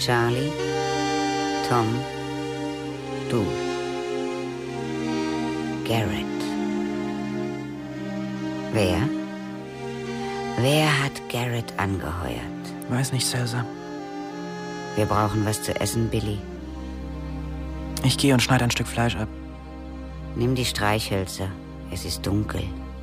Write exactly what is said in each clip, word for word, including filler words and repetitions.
Charlie, Tom, du. Garrett. Wer? Wer hat Garrett angeheuert? Weiß nicht, Cesar. Wir brauchen was zu essen, Billy. Ich gehe und schneide ein Stück Fleisch ab. Nimm die Streichhölzer. Es ist dunkel.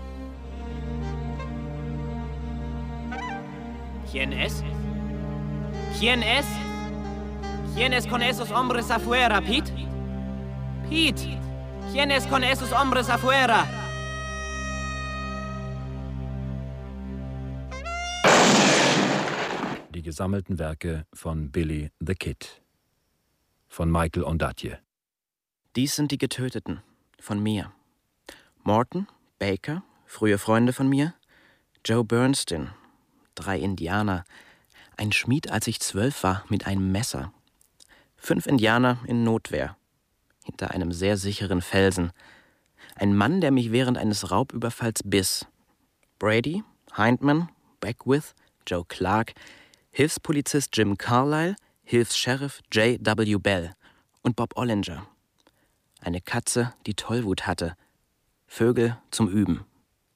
¿Quién es? ¿Quién es? ¿Quién es con esos hombres afuera, Pete? Pete, ¿quién es con esos hombres afuera? Die gesammelten Werke von Billy the Kid von Michael Ondaatje. Dies sind die Getöteten von mir. Morton, Baker, frühe Freunde von mir, Joe Bernstein, drei Indianer, ein Schmied, als ich zwölf war, mit einem Messer, fünf Indianer in Notwehr, hinter einem sehr sicheren Felsen, ein Mann, der mich während eines Raubüberfalls biss, Brady, Hindman, Beckwith, Joe Clark, Hilfspolizist Jim Carlyle, Hilfs-Sheriff J W Bell und Bob Ollinger. Eine Katze, die Tollwut hatte. Vögel zum Üben.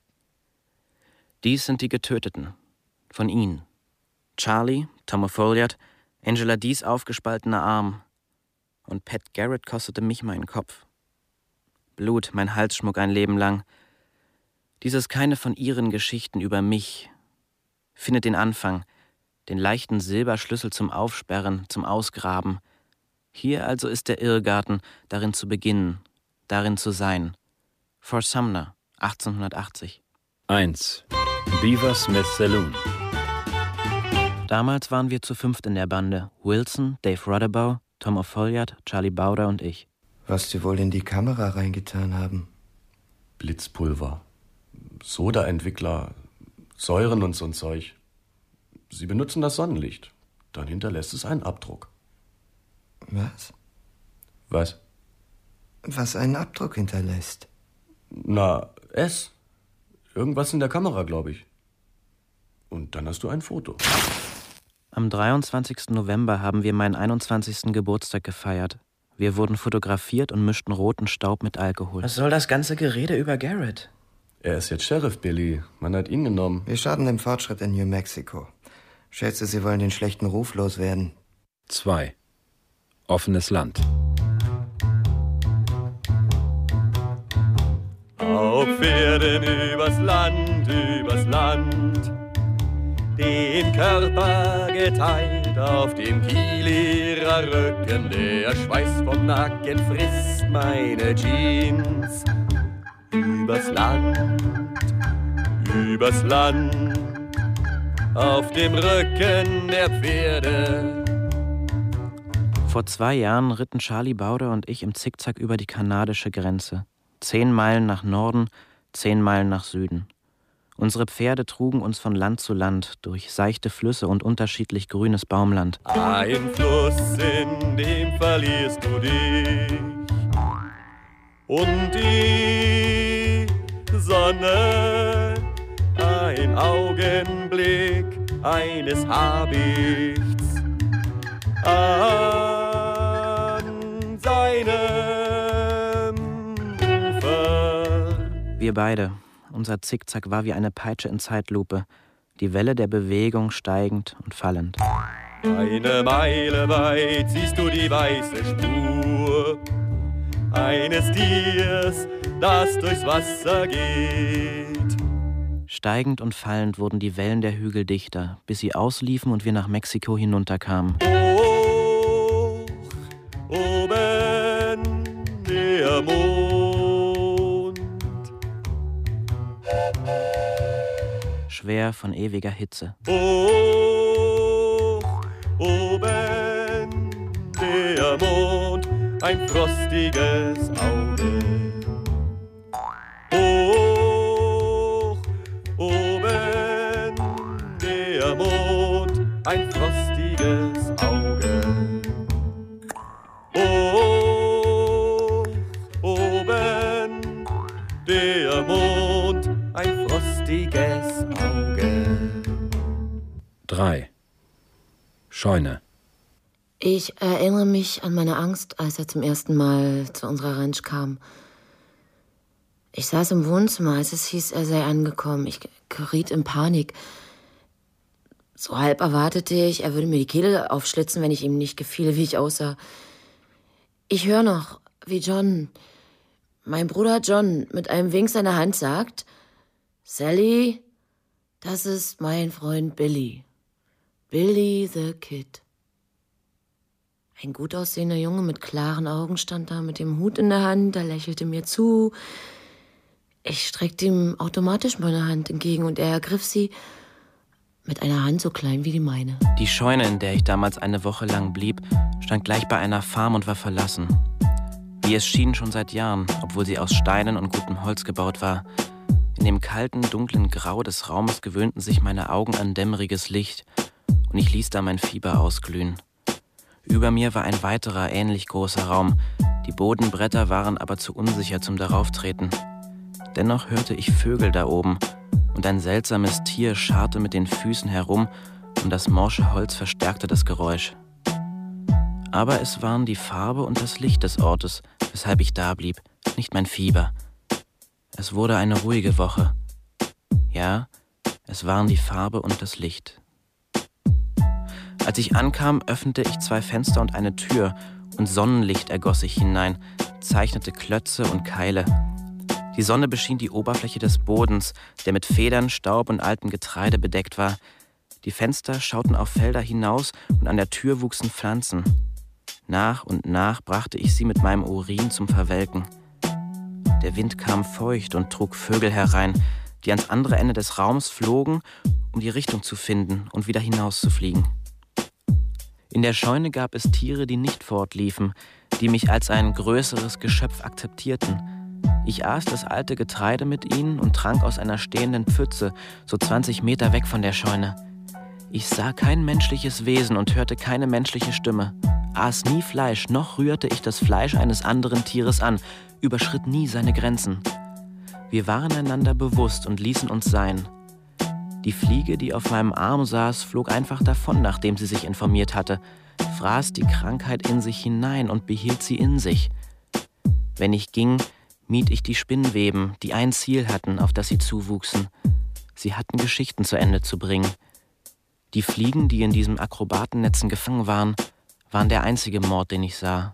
Dies sind die Getöteten. Von ihnen. Charlie, Tom Folliard, Angela Dees aufgespaltener Arm. Und Pat Garrett kostete mich meinen Kopf. Blut, mein Halsschmuck ein Leben lang. Dies ist keine von ihren Geschichten über mich. Findet den Anfang, den leichten Silberschlüssel zum Aufsperren, zum Ausgraben. Hier also ist der Irrgarten, darin zu beginnen, darin zu sein. Fort Sumner, achtzehnhundertachtzig. eins. Beaver Smith Saloon. Damals waren wir zu fünft in der Bande. Wilson, Dave Rutherbaugh, Tom Folliard, Charlie Bowder und ich. Was sie wohl in die Kamera reingetan haben? Blitzpulver, Sodaentwickler, Säuren und so'n Zeug. Sie benutzen das Sonnenlicht. Dann hinterlässt es einen Abdruck. Was? Was? Was einen Abdruck hinterlässt. Na, es. Irgendwas in der Kamera, glaube ich. Und dann hast du ein Foto. Am dreiundzwanzigsten November haben wir meinen einundzwanzigsten Geburtstag gefeiert. Wir wurden fotografiert und mischten roten Staub mit Alkohol. Was soll das ganze Gerede über Garrett? Er ist jetzt Sheriff, Billy. Man hat ihn genommen. Wir schaden dem Fortschritt in New Mexico. Schätze, Sie wollen den schlechten Ruf loswerden. zwei. Offenes Land. Auf Pferden übers Land, übers Land, den Körper geteilt auf dem Kiel ihrer Rücken, der Schweiß vom Nacken frisst meine Jeans. Übers Land, übers Land, auf dem Rücken der Pferde. Vor zwei Jahren ritten Charlie Bowder und ich im Zickzack über die kanadische Grenze. Zehn Meilen nach Norden, zehn Meilen nach Süden. Unsere Pferde trugen uns von Land zu Land, durch seichte Flüsse und unterschiedlich grünes Baumland. Ein Fluss, in dem verlierst du dich. Und die Sonne, ein Augenblick eines Habichts an seinem Ufer. Wir beide. Unser Zickzack war wie eine Peitsche in Zeitlupe. Die Welle der Bewegung steigend und fallend. Eine Meile weit siehst du die weiße Spur eines Tiers, das durchs Wasser geht. Steigend und fallend wurden die Wellen der Hügel dichter, bis sie ausliefen und wir nach Mexiko hinunterkamen. Hoch oben der Mond. Schwer von ewiger Hitze. Hoch oben der Mond, ein frostiges Auge. Hoch oben der Mond, ein frostiges Auge. Hoch oben der Mond, ein frostiges Auge. drei. Scheune. Ich erinnere mich an meine Angst, als er zum ersten Mal zu unserer Ranch kam. Ich saß im Wohnzimmer, als es hieß, er sei angekommen. Ich geriet in Panik. So halb erwartete ich, er würde mir die Kehle aufschlitzen, wenn ich ihm nicht gefiel, wie ich aussah. Ich höre noch, wie John, mein Bruder John, mit einem Wink seiner Hand sagt, Sally, das ist mein Freund Billy. Billy the Kid. Ein gut aussehender Junge mit klaren Augen stand da mit dem Hut in der Hand, er lächelte mir zu. Ich streckte ihm automatisch meine Hand entgegen und er ergriff sie mit einer Hand so klein wie die meine. Die Scheune, in der ich damals eine Woche lang blieb, stand gleich bei einer Farm und war verlassen. Wie es schien schon seit Jahren, obwohl sie aus Steinen und gutem Holz gebaut war. In dem kalten, dunklen Grau des Raumes gewöhnten sich meine Augen an dämmeriges Licht und ich ließ da mein Fieber ausglühen. Über mir war ein weiterer, ähnlich großer Raum. Die Bodenbretter waren aber zu unsicher zum Darauftreten. Dennoch hörte ich Vögel da oben und ein seltsames Tier scharrte mit den Füßen herum und das morsche Holz verstärkte das Geräusch. Aber es waren die Farbe und das Licht des Ortes, weshalb ich da blieb, nicht mein Fieber. Es wurde eine ruhige Woche. Ja, es waren die Farbe und das Licht. Als ich ankam, öffnete ich zwei Fenster und eine Tür und Sonnenlicht ergoss sich hinein, zeichnete Klötze und Keile. Die Sonne beschien die Oberfläche des Bodens, der mit Federn, Staub und altem Getreide bedeckt war. Die Fenster schauten auf Felder hinaus und an der Tür wuchsen Pflanzen. Nach und nach brachte ich sie mit meinem Urin zum Verwelken. Der Wind kam feucht und trug Vögel herein, die ans andere Ende des Raums flogen, um die Richtung zu finden und wieder hinauszufliegen. In der Scheune gab es Tiere, die nicht fortliefen, die mich als ein größeres Geschöpf akzeptierten. Ich aß das alte Getreide mit ihnen und trank aus einer stehenden Pfütze, so zwanzig Meter weg von der Scheune. Ich sah kein menschliches Wesen und hörte keine menschliche Stimme, aß nie Fleisch, noch rührte ich das Fleisch eines anderen Tieres an, überschritt nie seine Grenzen. Wir waren einander bewusst und ließen uns sein. Die Fliege, die auf meinem Arm saß, flog einfach davon, nachdem sie sich informiert hatte, fraß die Krankheit in sich hinein und behielt sie in sich. Wenn ich ging, mied ich die Spinnweben, die ein Ziel hatten, auf das sie zuwuchsen. Sie hatten Geschichten zu Ende zu bringen. Die Fliegen, die in diesen Akrobatennetzen gefangen waren, waren der einzige Mord, den ich sah.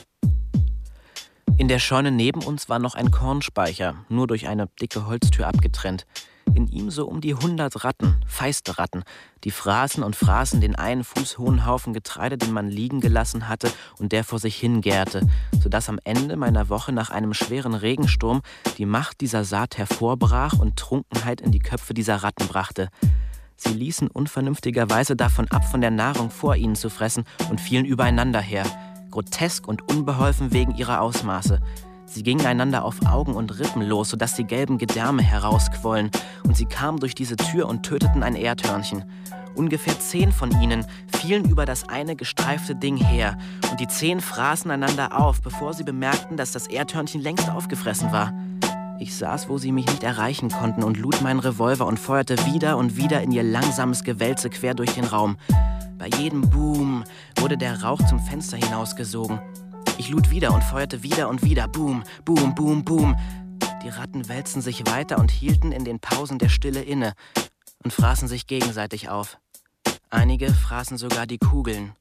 In der Scheune neben uns war noch ein Kornspeicher, nur durch eine dicke Holztür abgetrennt. In ihm so um die hundert Ratten, feiste Ratten, die fraßen und fraßen den einen Fuß hohen Haufen Getreide, den man liegen gelassen hatte und der vor sich hingärte, sodass am Ende meiner Woche nach einem schweren Regensturm die Macht dieser Saat hervorbrach und Trunkenheit in die Köpfe dieser Ratten brachte. Sie ließen unvernünftigerweise davon ab, von der Nahrung vor ihnen zu fressen und fielen übereinander her, grotesk und unbeholfen wegen ihrer Ausmaße. Sie gingen einander auf Augen und Rippen los, sodass die gelben Gedärme herausquollen, und sie kamen durch diese Tür und töteten ein Erdhörnchen. Ungefähr zehn von ihnen fielen über das eine gestreifte Ding her, und die zehn fraßen einander auf, bevor sie bemerkten, dass das Erdhörnchen längst aufgefressen war. Ich saß, wo sie mich nicht erreichen konnten, und lud meinen Revolver und feuerte wieder und wieder in ihr langsames Gewälze quer durch den Raum. Bei jedem Boom wurde der Rauch zum Fenster hinausgesogen. Ich lud wieder und feuerte wieder und wieder. Boom, boom, boom, boom. Die Ratten wälzten sich weiter und hielten in den Pausen der Stille inne und fraßen sich gegenseitig auf. Einige fraßen sogar die Kugeln.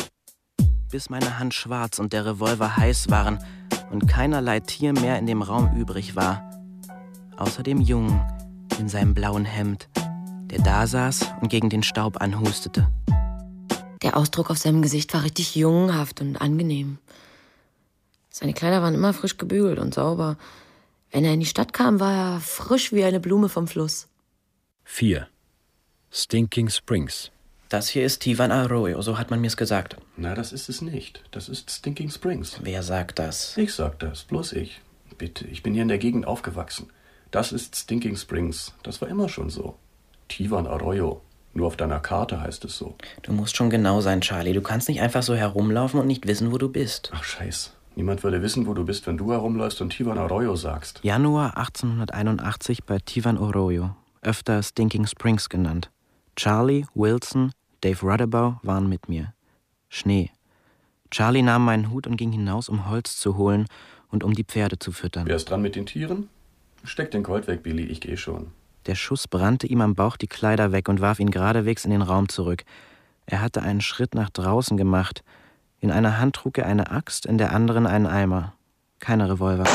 Bis meine Hand schwarz und der Revolver heiß waren und keinerlei Tier mehr in dem Raum übrig war. Außer dem Jungen in seinem blauen Hemd, der da saß und gegen den Staub anhustete. Der Ausdruck auf seinem Gesicht war richtig jungenhaft und angenehm. Seine Kleider waren immer frisch gebügelt und sauber. Wenn er in die Stadt kam, war er frisch wie eine Blume vom Fluss. vier. Stinking Springs. Das hier ist Tivan Arroyo, so hat man mir's gesagt. Na, das ist es nicht. Das ist Stinking Springs. Wer sagt das? Ich sag das, bloß ich. Bitte, ich bin hier in der Gegend aufgewachsen. Das ist Stinking Springs. Das war immer schon so. Tivan Arroyo. Nur auf deiner Karte heißt es so. Du musst schon genau sein, Charlie. Du kannst nicht einfach so herumlaufen und nicht wissen, wo du bist. Ach, Scheiß. Niemand würde wissen, wo du bist, wenn du herumläufst und Tivan Arroyo sagst. Januar achtzehnhunderteinundachtzig bei Tivan Arroyo, öfter Stinking Springs genannt. Charlie, Wilson, Dave Rudabaugh waren mit mir. Schnee. Charlie nahm meinen Hut und ging hinaus, um Holz zu holen und um die Pferde zu füttern. Wer ist dran mit den Tieren? Steck den Colt weg, Billy, ich gehe schon. Der Schuss brannte ihm am Bauch die Kleider weg und warf ihn geradewegs in den Raum zurück. Er hatte einen Schritt nach draußen gemacht. In einer Hand trug er eine Axt, in der anderen einen Eimer. Keine Revolver.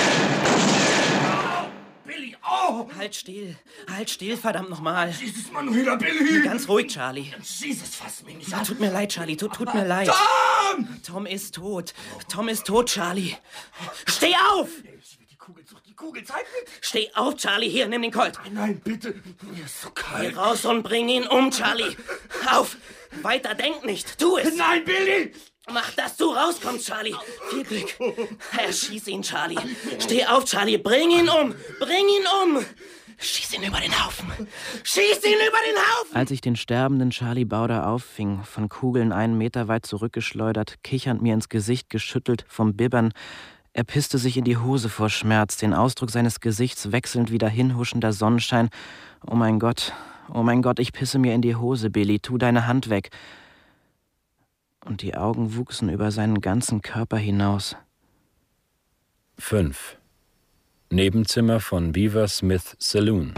Billy, oh! Halt still, halt still, verdammt nochmal. Jesus, Manuela, Billy! Ganz ruhig, Charlie. Jesus, fass mich nicht Ja, an. tut mir leid, Charlie, tut, tut mir leid. Tom! Tom ist tot. Tom ist tot, Charlie. Steh auf! Ich will die Kugel zurück, die Kugel, zeig mir. Steh auf, Charlie, hier, nimm den Colt. Nein, bitte, mir ist so kalt. Geh raus und bring ihn um, Charlie. Auf! Weiter denk nicht, tu es! Nein, Billy! Mach, dass du rauskommst, Charlie. Viel Glück. Erschieß ihn, Charlie. Steh auf, Charlie. Bring ihn um. Bring ihn um. Schieß ihn über den Haufen. Schieß ihn über den Haufen. Als ich den sterbenden Charlie Bauder auffing, von Kugeln einen Meter weit zurückgeschleudert, kichernd mir ins Gesicht geschüttelt, vom Bibbern, er pisste sich in die Hose vor Schmerz, den Ausdruck seines Gesichts wechselnd wie dahinhuschender Sonnenschein. Oh mein Gott, oh mein Gott, ich pisse mir in die Hose, Billy. Tu deine Hand weg. Und die Augen wuchsen über seinen ganzen Körper hinaus. fünf. Nebenzimmer von Beaver Smith Saloon.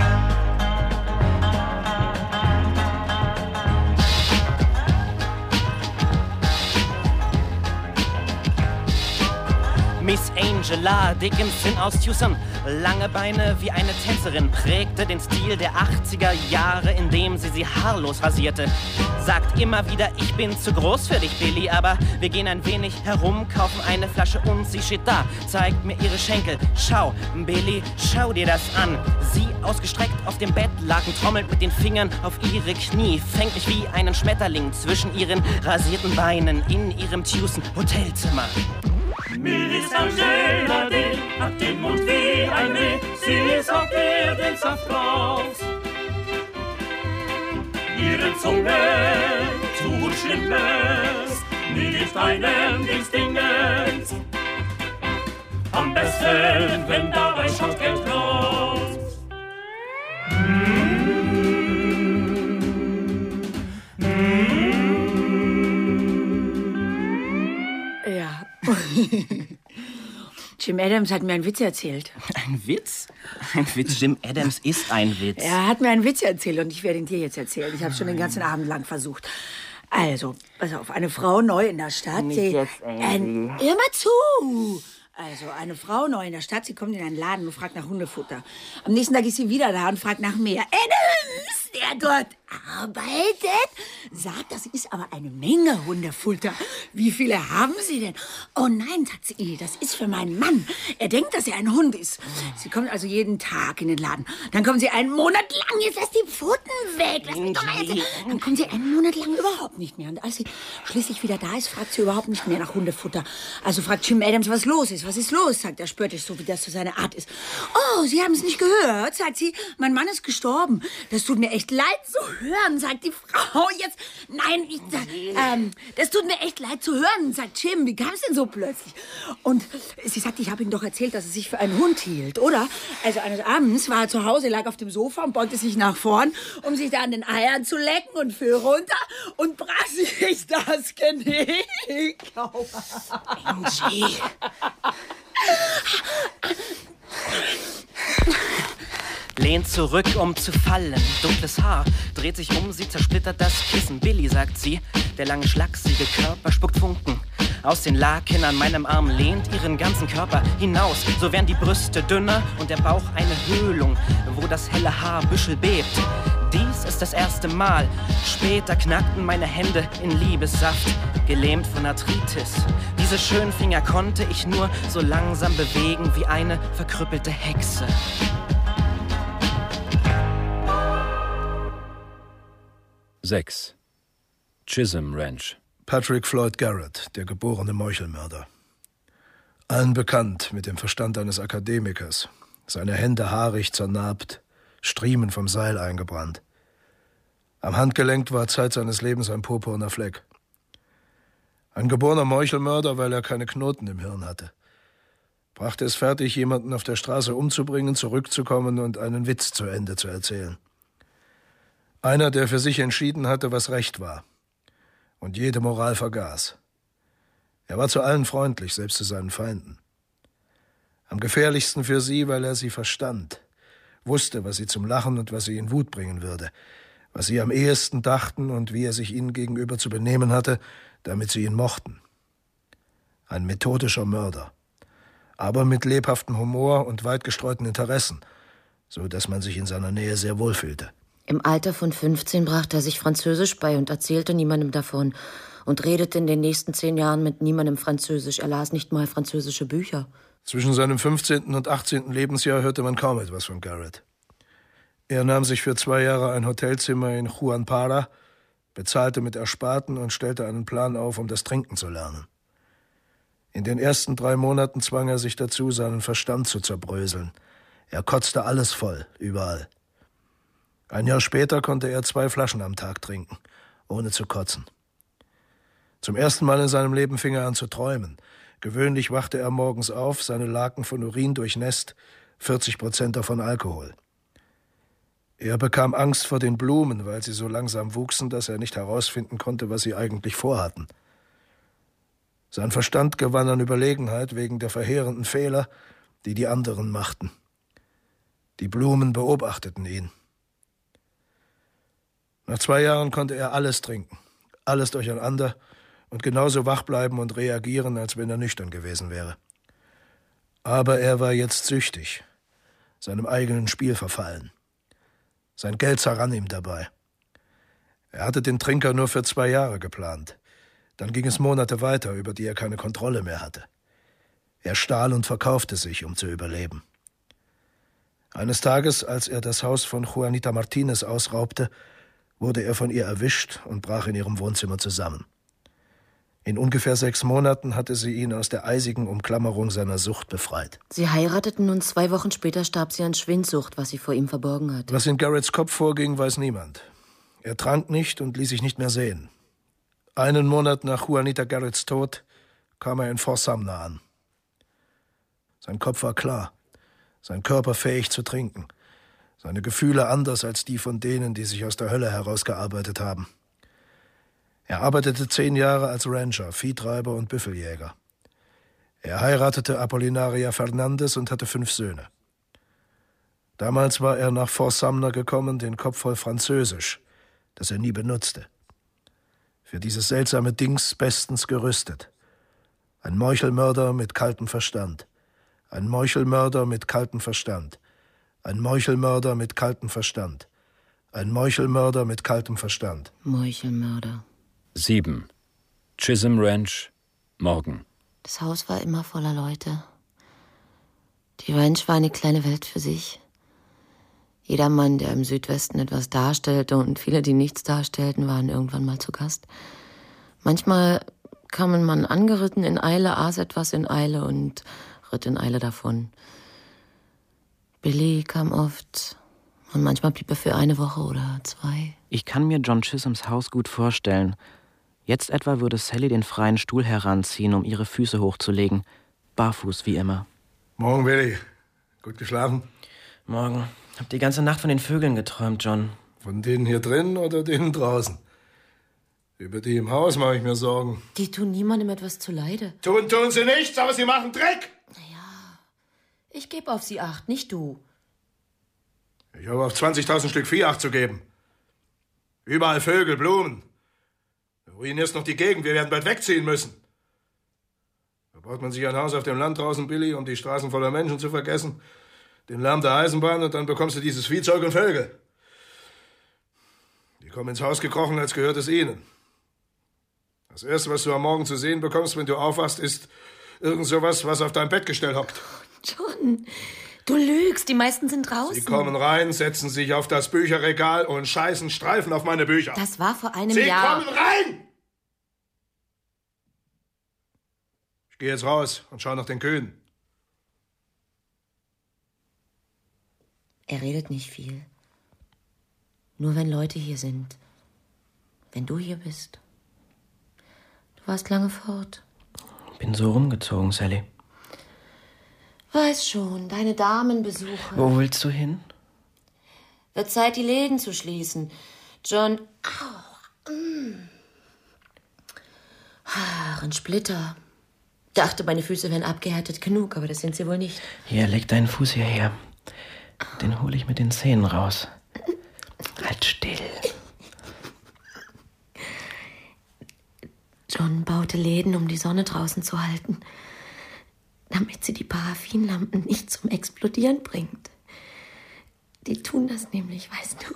Miss Angela Dickinson aus Tucson, lange Beine wie eine Tänzerin, prägte den Stil der achtziger Jahre, indem sie sie haarlos rasierte. Sagt immer wieder, ich bin zu groß für dich, Billy, aber wir gehen ein wenig herum, kaufen eine Flasche und sie steht da, zeigt mir ihre Schenkel. Schau, Billy, schau dir das an. Sie ausgestreckt auf dem Bettlaken, trommelt mit den Fingern auf ihre Knie, fängt mich wie einen Schmetterling zwischen ihren rasierten Beinen in ihrem Tucson-Hotelzimmer. Miss Angela D. hat den Mund wie ein Reh, sie ist auf Erdensaft raus. Ihre Zunge tut Schlimmes, nicht einem Dingstingens. Am besten, wenn dabei schaut Geld raus. Ja. Jim Adams hat mir einen Witz erzählt. Ein Witz? Ein Witz? Jim Adams ist ein Witz. Er hat mir einen Witz erzählt und ich werde ihn dir jetzt erzählen. Ich habe schon den ganzen Abend lang versucht. Also, pass auf, eine Frau neu in der Stadt. Nicht sie, jetzt, Amy. Ein, hör mal zu! Also, eine Frau neu in der Stadt, sie kommt in einen Laden und fragt nach Hundefutter. Am nächsten Tag ist sie wieder da und fragt nach mehr. Adams, der dort arbeitet, sagt, das ist aber eine Menge Hundefutter. Wie viele haben Sie denn? Oh nein, sagt sie, das ist für meinen Mann. Er denkt, dass er ein Hund ist. Sie kommt also jeden Tag in den Laden. Dann kommen sie einen Monat lang, jetzt lass die Pfoten weg. Lass mich doch mal erzählen. Dann kommen sie einen Monat lang überhaupt nicht mehr. Und als sie schließlich wieder da ist, fragt sie überhaupt nicht mehr nach Hundefutter. Also fragt Jim Adams, was los ist. Was ist los, sagt er spöttisch, so wie das so seine Art ist. Oh, Sie haben es nicht gehört, sagt sie. Mein Mann ist gestorben. Das tut mir echt leid zu hören, sagt die Frau. Jetzt, nein, ich, ähm, das tut mir echt leid zu hören, sagt Jim. Wie kam es denn so plötzlich? Und sie sagt, ich habe Ihnen doch erzählt, dass er sich für einen Hund hielt, oder? Also eines Abends war er zu Hause, lag auf dem Sofa und beugte sich nach vorn, um sich da an den Eiern zu lecken und fiel runter und brach sich das Genick. Angie. Lehnt zurück, um zu fallen. Dunkles Haar dreht sich um, sie zersplittert das Kissen. Billy, sagt sie, der lange schlachsige Körper spuckt Funken. Aus den Laken an meinem Arm lehnt ihren ganzen Körper hinaus. So werden die Brüste dünner und der Bauch eine Höhlung, wo das helle Haarbüschel bebt. Dies ist das erste Mal. Später knackten meine Hände in Liebessaft, gelähmt von Arthritis. Diese schönen Finger konnte ich nur so langsam bewegen wie eine verkrüppelte Hexe. sechs. Chisholm Ranch. Patrick Floyd Garrett, der geborene Meuchelmörder. Allen bekannt mit dem Verstand eines Akademikers. Seine Hände haarig zernarbt, Striemen vom Seil eingebrannt. Am Handgelenk war Zeit seines Lebens ein purpurner Fleck. Ein geborener Meuchelmörder, weil er keine Knoten im Hirn hatte. Brachte es fertig, jemanden auf der Straße umzubringen, zurückzukommen und einen Witz zu Ende zu erzählen. Einer, der für sich entschieden hatte, was Recht war und jede Moral vergaß. Er war zu allen freundlich, selbst zu seinen Feinden. Am gefährlichsten für sie, weil er sie verstand, wusste, was sie zum Lachen und was sie in Wut bringen würde, was sie am ehesten dachten und wie er sich ihnen gegenüber zu benehmen hatte, damit sie ihn mochten. Ein methodischer Mörder, aber mit lebhaftem Humor und weit gestreuten Interessen, so dass man sich in seiner Nähe sehr wohl fühlte. Im Alter von fünfzehn brachte er sich Französisch bei und erzählte niemandem davon und redete in den nächsten zehn Jahren mit niemandem Französisch. Er las nicht mal französische Bücher. Zwischen seinem fünfzehnten und achtzehnten Lebensjahr hörte man kaum etwas von Garrett. Er nahm sich für zwei Jahre ein Hotelzimmer in Huanpara, bezahlte mit Ersparten und stellte einen Plan auf, um das Trinken zu lernen. In den ersten drei Monaten zwang er sich dazu, seinen Verstand zu zerbröseln. Er kotzte alles voll, überall. Ein Jahr später konnte er zwei Flaschen am Tag trinken, ohne zu kotzen. Zum ersten Mal in seinem Leben fing er an zu träumen. Gewöhnlich wachte er morgens auf, seine Laken von Urin durchnässt, vierzig Prozent davon Alkohol. Er bekam Angst vor den Blumen, weil sie so langsam wuchsen, dass er nicht herausfinden konnte, was sie eigentlich vorhatten. Sein Verstand gewann an Überlegenheit wegen der verheerenden Fehler, die die anderen machten. Die Blumen beobachteten ihn. Nach zwei Jahren konnte er alles trinken, alles durcheinander und genauso wach bleiben und reagieren, als wenn er nüchtern gewesen wäre. Aber er war jetzt süchtig, seinem eigenen Spiel verfallen. Sein Geld zerrann ihm dabei. Er hatte den Trinker nur für zwei Jahre geplant. Dann ging es Monate weiter, über die er keine Kontrolle mehr hatte. Er stahl und verkaufte sich, um zu überleben. Eines Tages, als er das Haus von Juanita Martinez ausraubte, wurde er von ihr erwischt und brach in ihrem Wohnzimmer zusammen. In ungefähr sechs Monaten hatte sie ihn aus der eisigen Umklammerung seiner Sucht befreit. Sie heirateten und zwei Wochen später starb sie an Schwindsucht, was sie vor ihm verborgen hat. Was in Garretts Kopf vorging, weiß niemand. Er trank nicht und ließ sich nicht mehr sehen. Einen Monat nach Juanita Garretts Tod kam er in Fort Sumner an. Sein Kopf war klar, sein Körper fähig zu trinken, seine Gefühle anders als die von denen, die sich aus der Hölle herausgearbeitet haben. Er arbeitete zehn Jahre als Rancher, Viehtreiber und Büffeljäger. Er heiratete Apollinaria Fernandez und hatte fünf Söhne. Damals war er nach Fort Sumner gekommen, den Kopf voll Französisch, das er nie benutzte. Für dieses seltsame Dings bestens gerüstet. Ein Meuchelmörder mit kaltem Verstand. Ein Meuchelmörder mit kaltem Verstand. Ein Meuchelmörder mit kaltem Verstand. Ein Meuchelmörder mit kaltem Verstand. Meuchelmörder. Sieben. Chisholm Ranch, morgen. Das Haus war immer voller Leute. Die Ranch war eine kleine Welt für sich. Jeder Mann, der im Südwesten etwas darstellte und viele, die nichts darstellten, waren irgendwann mal zu Gast. Manchmal kam ein Mann angeritten in Eile, aß etwas in Eile und ritt in Eile davon. Billy kam oft und manchmal blieb er für eine Woche oder zwei. Ich kann mir John Chisholms Haus gut vorstellen. Jetzt etwa würde Sally den freien Stuhl heranziehen, um ihre Füße hochzulegen. Barfuß wie immer. Morgen, Billy. Gut geschlafen? Morgen. Hab die ganze Nacht von den Vögeln geträumt, John. Von denen hier drin oder denen draußen? Über die im Haus mache ich mir Sorgen. Die tun niemandem etwas zuleide. Tun, tun sie nichts, aber sie machen Dreck! Naja, ich gebe auf sie Acht, nicht du. Ich habe auf zwanzigtausend Stück Vieh Acht zu geben. Überall Vögel, Blumen. Du ruinierst noch die Gegend, wir werden bald wegziehen müssen. Da baut man sich ein Haus auf dem Land draußen, Billy, um die Straßen voller Menschen zu vergessen, den Lärm der Eisenbahn, und dann bekommst du dieses Viehzeug und Vögel. Die kommen ins Haus gekrochen, als gehört es ihnen. Das Erste, was du am Morgen zu sehen bekommst, wenn du aufwachst, ist irgend sowas, was auf deinem Bettgestell hockt. John, du lügst, die meisten sind draußen. Sie kommen rein, setzen sich auf das Bücherregal und scheißen Streifen auf meine Bücher. Das war vor einem Sie Jahr. Sie kommen rein! Ich gehe jetzt raus und schau nach den Kühen. Er redet nicht viel. Nur wenn Leute hier sind. Wenn du hier bist. Du warst lange fort. Bin so rumgezogen, Sally. Weiß schon, deine Damenbesuche. Wo willst du hin? Wird Zeit, die Läden zu schließen. John, au, mm. Ach, ein Splitter. Dachte, meine Füße wären abgehärtet genug, aber das sind sie wohl nicht. Hier, leg deinen Fuß hierher. Den hole ich mit den Zähnen raus. Halt still. John baute Läden, um die Sonne draußen zu halten, damit sie die Paraffinlampen nicht zum Explodieren bringt. Die tun das nämlich, weißt du.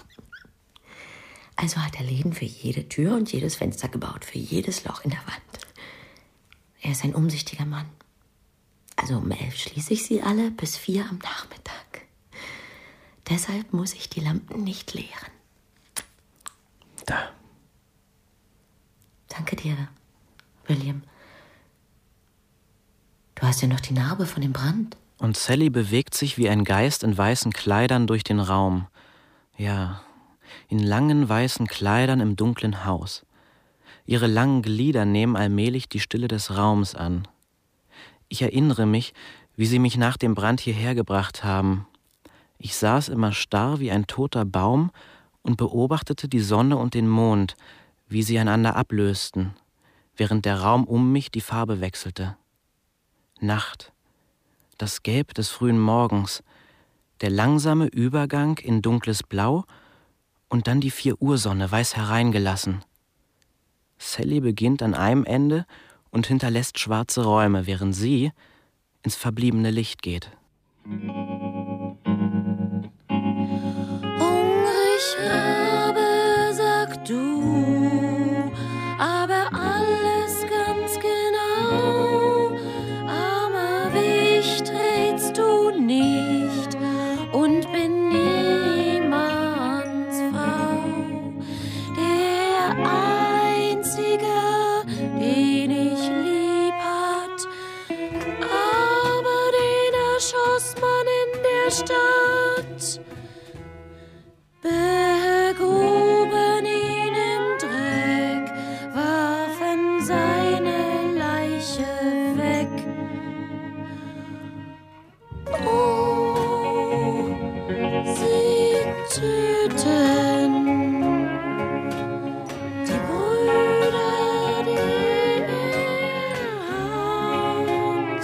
Also hat er Läden für jede Tür und jedes Fenster gebaut, für jedes Loch in der Wand. Er ist ein umsichtiger Mann. Also um elf schließe ich sie alle bis vier am Nachmittag. Deshalb muss ich die Lampen nicht leeren. Da. Danke dir, William. Du hast ja noch die Narbe von dem Brand. Und Sally bewegt sich wie ein Geist in weißen Kleidern durch den Raum. Ja, in langen weißen Kleidern im dunklen Haus. Ihre langen Glieder nehmen allmählich die Stille des Raums an. Ich erinnere mich, wie sie mich nach dem Brand hierher gebracht haben. Ich saß immer starr wie ein toter Baum und beobachtete die Sonne und den Mond, wie sie einander ablösten, während der Raum um mich die Farbe wechselte. Nacht, das Gelb des frühen Morgens, der langsame Übergang in dunkles Blau und dann die Vier-Uhr-Sonne weiß hereingelassen. Sally beginnt an einem Ende und hinterlässt schwarze Räume, während sie ins verbliebene Licht geht. Hungrig habe, sag du, aber alles ganz genau. Armer Wicht rätst du nicht und bin niemands Frau. Der Einzige, den ich lieb hat, aber den erschoss man in der Stadt. Begruben ihn im Dreck, warfen seine Leiche weg. Oh, sie töten die Brüder, die er hat.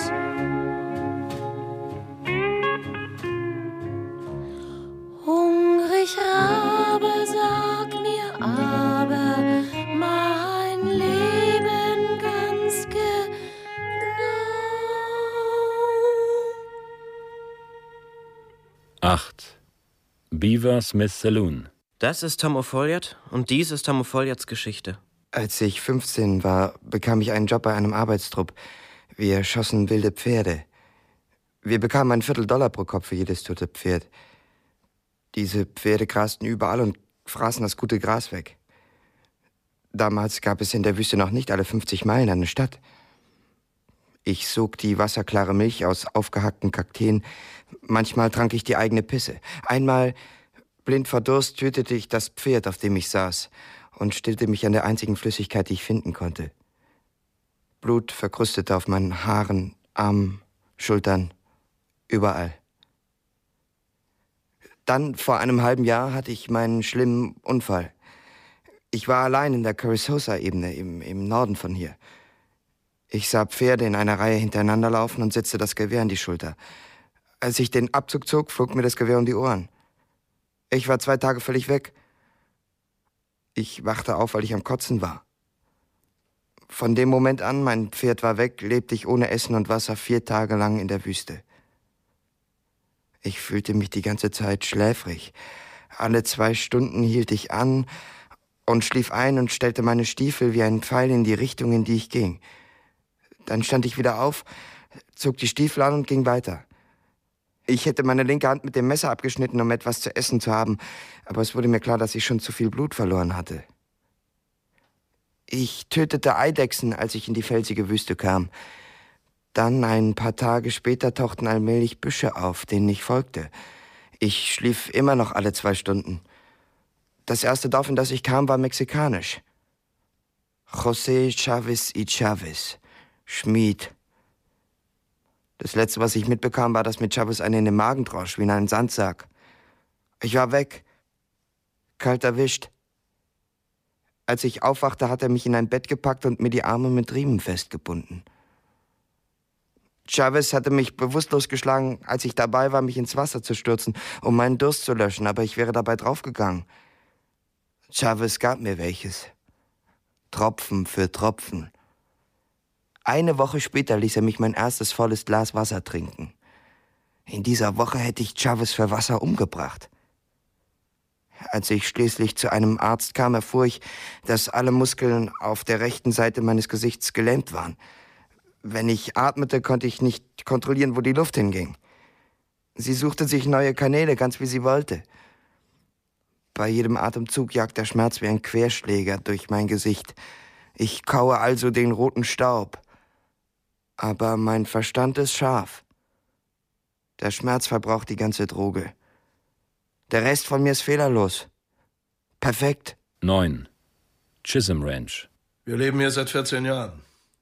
Hungrig Rabe, sag mir aber mein Leben ganz genau. acht. Beaver Smith Saloon. Das ist Tom O'Folliard und dies ist Tom O'Folliards Geschichte. Als ich fünfzehn war, bekam ich einen Job bei einem Arbeitstrupp. Wir schossen wilde Pferde. Wir bekamen ein Viertel Dollar pro Kopf für jedes tote Pferd. Diese Pferde grasten überall und fraßen das gute Gras weg. Damals gab es in der Wüste noch nicht alle fünfzig Meilen eine Stadt. Ich sog die wasserklare Milch aus aufgehackten Kakteen. Manchmal trank ich die eigene Pisse. Einmal, blind vor Durst, tötete ich das Pferd, auf dem ich saß, und stillte mich an der einzigen Flüssigkeit, die ich finden konnte. Blut verkrustete auf meinen Haaren, Armen, Schultern, überall. Dann, vor einem halben Jahr, hatte ich meinen schlimmen Unfall. Ich war allein in der Currisosa-Ebene, im, im Norden von hier. Ich sah Pferde in einer Reihe hintereinander laufen und setzte das Gewehr an die Schulter. Als ich den Abzug zog, flog mir das Gewehr um die Ohren. Ich war zwei Tage völlig weg. Ich wachte auf, weil ich am Kotzen war. Von dem Moment an, mein Pferd war weg, lebte ich ohne Essen und Wasser vier Tage lang in der Wüste. Ich fühlte mich die ganze Zeit schläfrig. Alle zwei Stunden hielt ich an und schlief ein und stellte meine Stiefel wie ein Pfeil in die Richtung, in die ich ging. Dann stand ich wieder auf, zog die Stiefel an und ging weiter. Ich hätte meine linke Hand mit dem Messer abgeschnitten, um etwas zu essen zu haben, aber es wurde mir klar, dass ich schon zu viel Blut verloren hatte. Ich tötete Eidechsen, als ich in die felsige Wüste kam. Dann, ein paar Tage später, tauchten allmählich Büsche auf, denen ich folgte. Ich schlief immer noch alle zwei Stunden. Das erste Dorf, in das ich kam, war mexikanisch. José Chavez y Chavez, Schmied. Das Letzte, was ich mitbekam, war, dass mit Chavez einen in den Magen drosch, wie in einen Sandsack. Ich war weg. Kalt erwischt. Als ich aufwachte, hat er mich in ein Bett gepackt und mir die Arme mit Riemen festgebunden. Chavez hatte mich bewusstlos geschlagen, als ich dabei war, mich ins Wasser zu stürzen, um meinen Durst zu löschen, aber ich wäre dabei draufgegangen. Chavez gab mir welches. Tropfen für Tropfen. Eine Woche später ließ er mich mein erstes volles Glas Wasser trinken. In dieser Woche hätte ich Chavez für Wasser umgebracht. Als ich schließlich zu einem Arzt kam, erfuhr ich, dass alle Muskeln auf der rechten Seite meines Gesichts gelähmt waren. Wenn ich atmete, konnte ich nicht kontrollieren, wo die Luft hinging. Sie suchte sich neue Kanäle, ganz wie sie wollte. Bei jedem Atemzug jagt der Schmerz wie ein Querschläger durch mein Gesicht. Ich kaue also den roten Staub. Aber mein Verstand ist scharf. Der Schmerz verbraucht die ganze Droge. Der Rest von mir ist fehlerlos. Perfekt. neun. Chisholm Ranch. Wir leben hier seit vierzehn Jahren.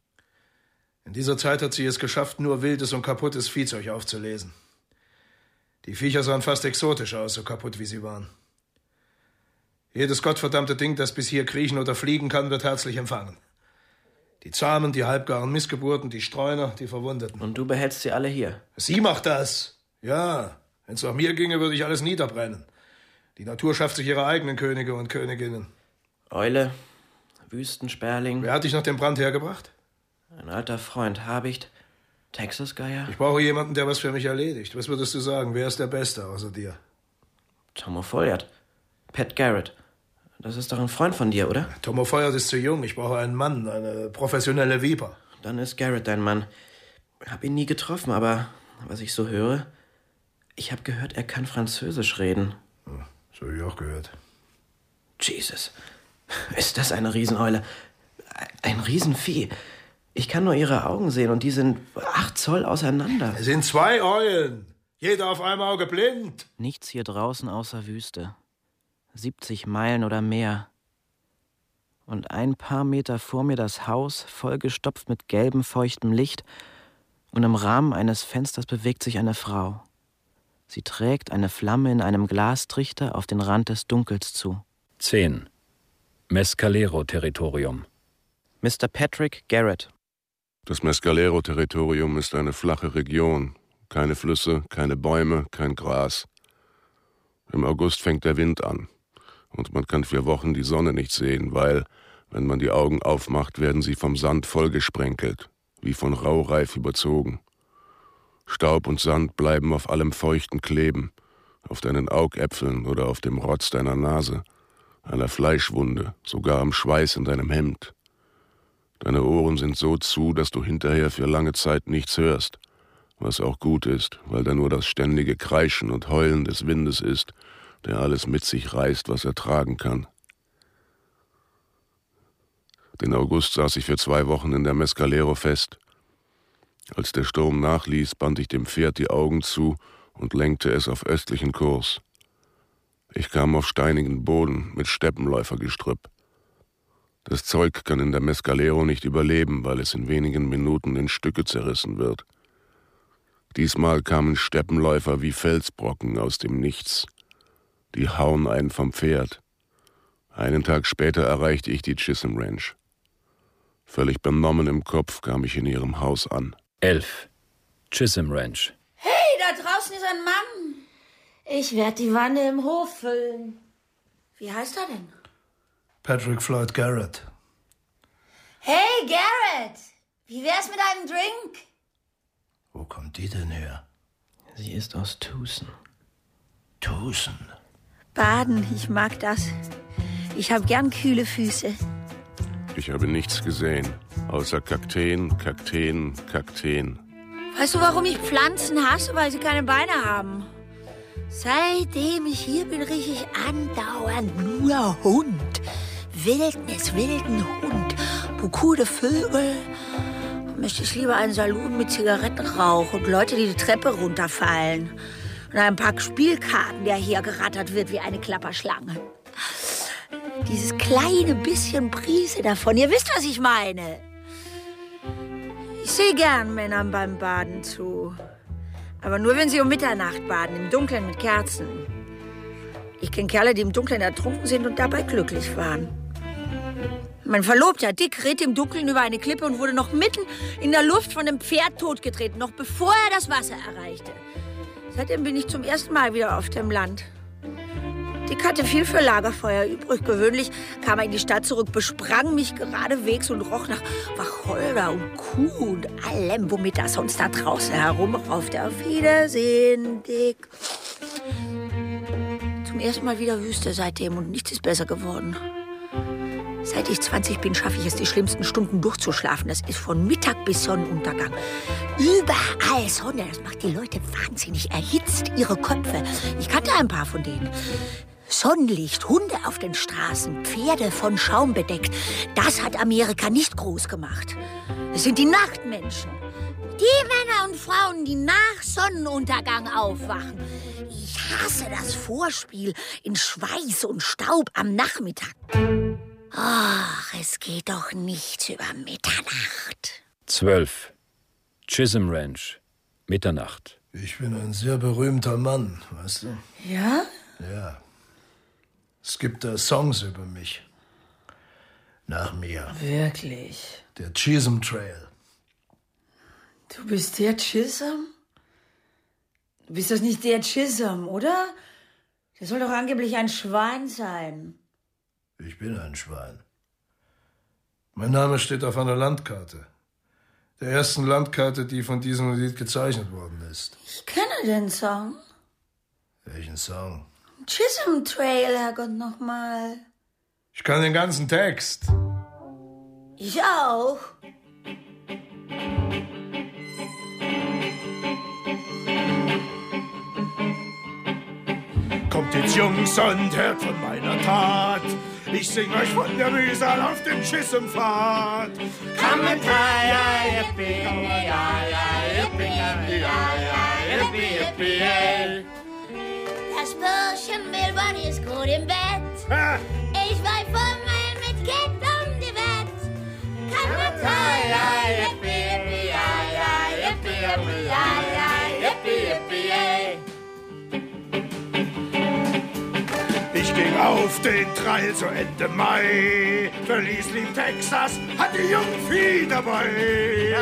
In dieser Zeit hat sie es geschafft, nur wildes und kaputtes Viehzeug aufzulesen. Die Viecher sahen fast exotisch aus, so kaputt wie sie waren. Jedes gottverdammte Ding, das bis hier kriechen oder fliegen kann, wird herzlich empfangen. Die Zahmen, die halbgaren Missgeburten, die Streuner, die Verwundeten. Und du behältst sie alle hier? Sie macht das. Ja, wenn es nach mir ginge, würde ich alles niederbrennen. Die Natur schafft sich ihre eigenen Könige und Königinnen. Eule, Wüstensperling. Wer hat dich nach dem Brand hergebracht? Ein alter Freund, Habicht, Texas-Geier. Ich brauche jemanden, der was für mich erledigt. Was würdest du sagen? Wer ist der Beste außer dir? Tomo Folliard. Pat Garrett. Das ist doch ein Freund von dir, oder? Tomo Folliard ist zu jung. Ich brauche einen Mann, eine professionelle Viper. Dann ist Garrett dein Mann. Hab ihn nie getroffen, aber was ich so höre, ich habe gehört, er kann Französisch reden. Ja, so habe ich auch gehört. Jesus. Ist das eine Rieseneule? Ein Riesenvieh. Ich kann nur ihre Augen sehen und die sind acht Zoll auseinander. Es sind zwei Eulen. Jeder auf einem Auge blind. Nichts hier draußen außer Wüste. siebzig Meilen oder mehr. Und ein paar Meter vor mir das Haus, vollgestopft mit gelbem, feuchtem Licht. Und im Rahmen eines Fensters bewegt sich eine Frau. Sie trägt eine Flamme in einem Glastrichter auf den Rand des Dunkels zu. zehn. Mescalero-Territorium. Mister Patrick Garrett. Das Mescalero-Territorium ist eine flache Region. Keine Flüsse, keine Bäume, kein Gras. Im August fängt der Wind an. Und man kann vier Wochen die Sonne nicht sehen, weil, wenn man die Augen aufmacht, werden sie vom Sand vollgesprenkelt, wie von Raureif überzogen. Staub und Sand bleiben auf allem Feuchten kleben, auf deinen Augäpfeln oder auf dem Rotz deiner Nase, einer Fleischwunde, sogar am Schweiß in deinem Hemd. Deine Ohren sind so zu, dass du hinterher für lange Zeit nichts hörst, was auch gut ist, weil da nur das ständige Kreischen und Heulen des Windes ist, der alles mit sich reißt, was er tragen kann. Den August saß ich für zwei Wochen in der Mescalero fest. Als der Sturm nachließ, band ich dem Pferd die Augen zu und lenkte es auf östlichen Kurs. Ich kam auf steinigen Boden mit Steppenläufergestrüpp. Das Zeug kann in der Mescalero nicht überleben, weil es in wenigen Minuten in Stücke zerrissen wird. Diesmal kamen Steppenläufer wie Felsbrocken aus dem Nichts. Die hauen einen vom Pferd. Einen Tag später erreichte ich die Chisholm Ranch. Völlig benommen im Kopf kam ich in ihrem Haus an. elf. Chisholm Ranch. Hey, da draußen ist ein Mann. Ich werde die Wanne im Hof füllen. Wie heißt er denn? Patrick Floyd Garrett. Hey, Garrett. Wie wär's mit einem Drink? Wo kommt die denn her? Sie ist aus Tucson. Tucson? Baden, ich mag das. Ich hab gern kühle Füße. Ich habe nichts gesehen, außer Kakteen, Kakteen, Kakteen. Weißt du, warum ich Pflanzen hasse? Weil sie keine Beine haben. Seitdem ich hier bin, rieche ich andauernd nur Hund. Wildnis, wilden Hund. Beaucoup de Vögel. Möchte ich lieber einen Saloon mit Zigarettenrauch und Leute, die die Treppe runterfallen. Und ein Pack Spielkarten, der hier gerattert wird wie eine Klapperschlange. Dieses kleine bisschen Brise davon. Ihr wisst, was ich meine. Ich sehe gern Männern beim Baden zu. Aber nur, wenn sie um Mitternacht baden, im Dunkeln mit Kerzen. Ich kenne Kerle, die im Dunkeln ertrunken sind und dabei glücklich waren. Mein Verlobter Dick ritt im Dunkeln über eine Klippe und wurde noch mitten in der Luft von einem Pferd totgetreten, noch bevor er das Wasser erreichte. Seitdem bin ich zum ersten Mal wieder auf dem Land. Dick hatte viel für Lagerfeuer übrig. Gewöhnlich kam er in die Stadt zurück, besprang mich geradewegs und roch nach Wacholder und Kuh und allem, womit er sonst da draußen herumraufte. Auf Wiedersehen, Dick. Zum ersten Mal wieder Wüste seitdem und nichts ist besser geworden. Seit ich zwanzig bin, schaffe ich es, die schlimmsten Stunden durchzuschlafen. Das ist von Mittag bis Sonnenuntergang. Überall Sonne, das macht die Leute wahnsinnig, erhitzt ihre Köpfe. Ich kannte ein paar von denen. Sonnenlicht, Hunde auf den Straßen, Pferde von Schaum bedeckt. Das hat Amerika nicht groß gemacht. Es sind die Nachtmenschen. Die Männer und Frauen, die nach Sonnenuntergang aufwachen. Ich hasse das Vorspiel in Schweiß und Staub am Nachmittag. Ach, es geht doch nichts über Mitternacht. Zwölf. Chisholm Ranch. Mitternacht. Ich bin ein sehr berühmter Mann, weißt du? Ja? Ja. Es gibt da Songs über mich. Nach mir. Wirklich? Der Chisholm Trail. Du bist der Chisholm? Du bist doch nicht der Chisholm, oder? Der soll doch angeblich ein Schwein sein. Ich bin ein Schwein. Mein Name steht auf einer Landkarte. Der ersten Landkarte, die von diesem Lied gezeichnet worden ist. Ich kenne den Song. Welchen Song? Chisholm Trail, Herrgott, nochmal. Ich kann den ganzen Text. Ich auch. Kommt jetzt, Jungs, und hört von meiner Tat. Ich sing euch von der Mühsal auf dem Chisholm-Pfad. Come and try, yippie, yippie, yippie, yippie. Das Bürschchen Milburn ist gut im Bett. Ah. Ich weiß von mein mit geht um die Welt. Come and try, yippie, yippie, yippie, yippie, yippie. Ich ging auf den Trail so Ende Mai, verließ lieb Texas, hatte Jungvieh dabei.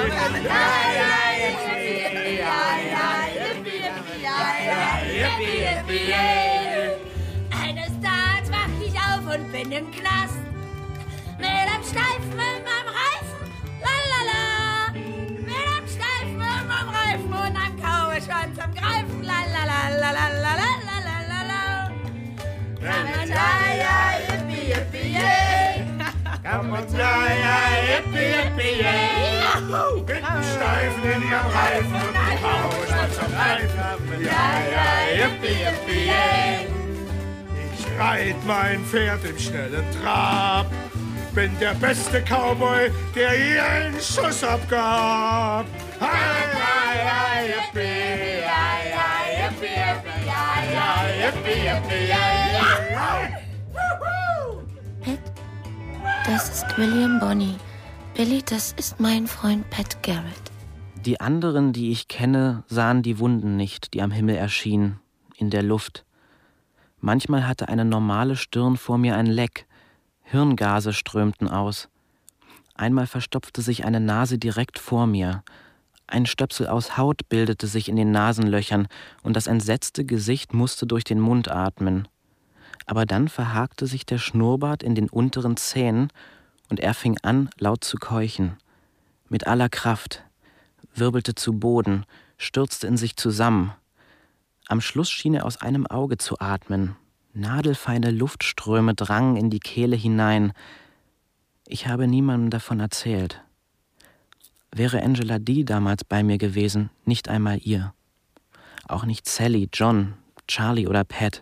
Eines Tages wach ich auf und bin im Knast, mit einem Steifen in meinem Reifen, lalala. Mit einem Steifen in meinem Reifen und einem Kauerschwanz am Greifen, lalala. Come and die, yippie, yippie, yay. Come and die, yippie, yippie, yay. Mit dem Steifen in ihrem Reifen und dem Kauerschwanz am Reifen. Ja, ja, yippie, yippie, yay. Ich reit mein Pferd im schnellen Trab. Bin der beste Cowboy, der je einen Schuss abgab. Hi, hi, hi, yippie, hi, hi, yippie, yippie, hi, hi, yippie, yippie, hi. Pat, das ist William Bonney. Billy, das ist mein Freund Pat Garrett. Die anderen, die ich kenne, sahen die Wunden nicht, die am Himmel erschienen, in der Luft. Manchmal hatte eine normale Stirn vor mir ein Leck. Hirngase strömten aus. Einmal verstopfte sich eine Nase direkt vor mir. Ein Stöpsel aus Haut bildete sich in den Nasenlöchern und das entsetzte Gesicht musste durch den Mund atmen. Aber dann verhakte sich der Schnurrbart in den unteren Zähnen und er fing an, laut zu keuchen. Mit aller Kraft, wirbelte zu Boden, stürzte in sich zusammen. Am Schluss schien er aus einem Auge zu atmen. Nadelfeine Luftströme drangen in die Kehle hinein. Ich habe niemandem davon erzählt. Wäre Angela Dee damals bei mir gewesen, nicht einmal ihr. Auch nicht Sally, John, Charlie oder Pat.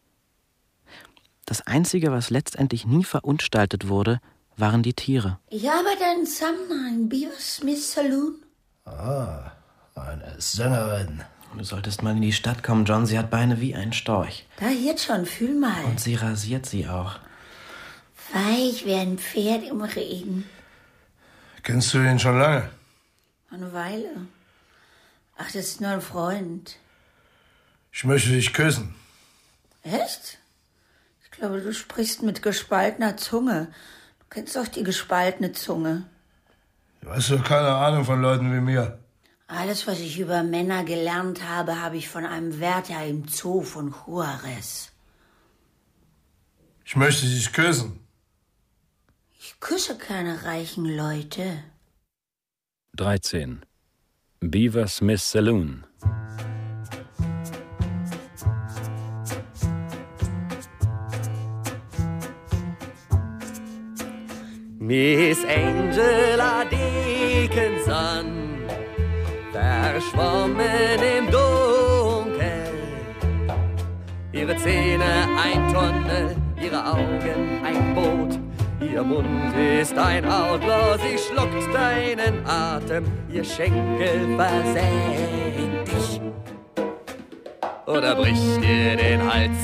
Das Einzige, was letztendlich nie verunstaltet wurde, waren die Tiere. Ich arbeite in Sumner, im Beaver Smith Saloon. Ah, eine Sängerin. Du solltest mal in die Stadt kommen, John. Sie hat Beine wie ein Storch. Da, jetzt schon, fühl mal. Und sie rasiert sie auch. Weich wie ein Pferd im Regen. Kennst du ihn schon lange? Eine Weile. Ach, das ist nur ein Freund. Ich möchte dich küssen. Echt? Ich glaube, du sprichst mit gespaltener Zunge. Du Kennst doch die gespaltene Zunge. Du hast doch keine Ahnung von Leuten wie mir. Alles, was ich über Männer gelernt habe, habe ich von einem Wärter im Zoo von Juarez. Ich möchte dich küssen. Ich küsse keine reichen Leute. dreizehn. Beaver Smith Saloon. Miss Angela Dickinson, verschwommen im Dunkel. Ihre Zähne ein Tunnel, ihre Augen ein Boot. Ihr Mund ist ein Outlaw, sie schluckt deinen Atem. Ihr Schenkel versenkt dich oder bricht dir den Hals.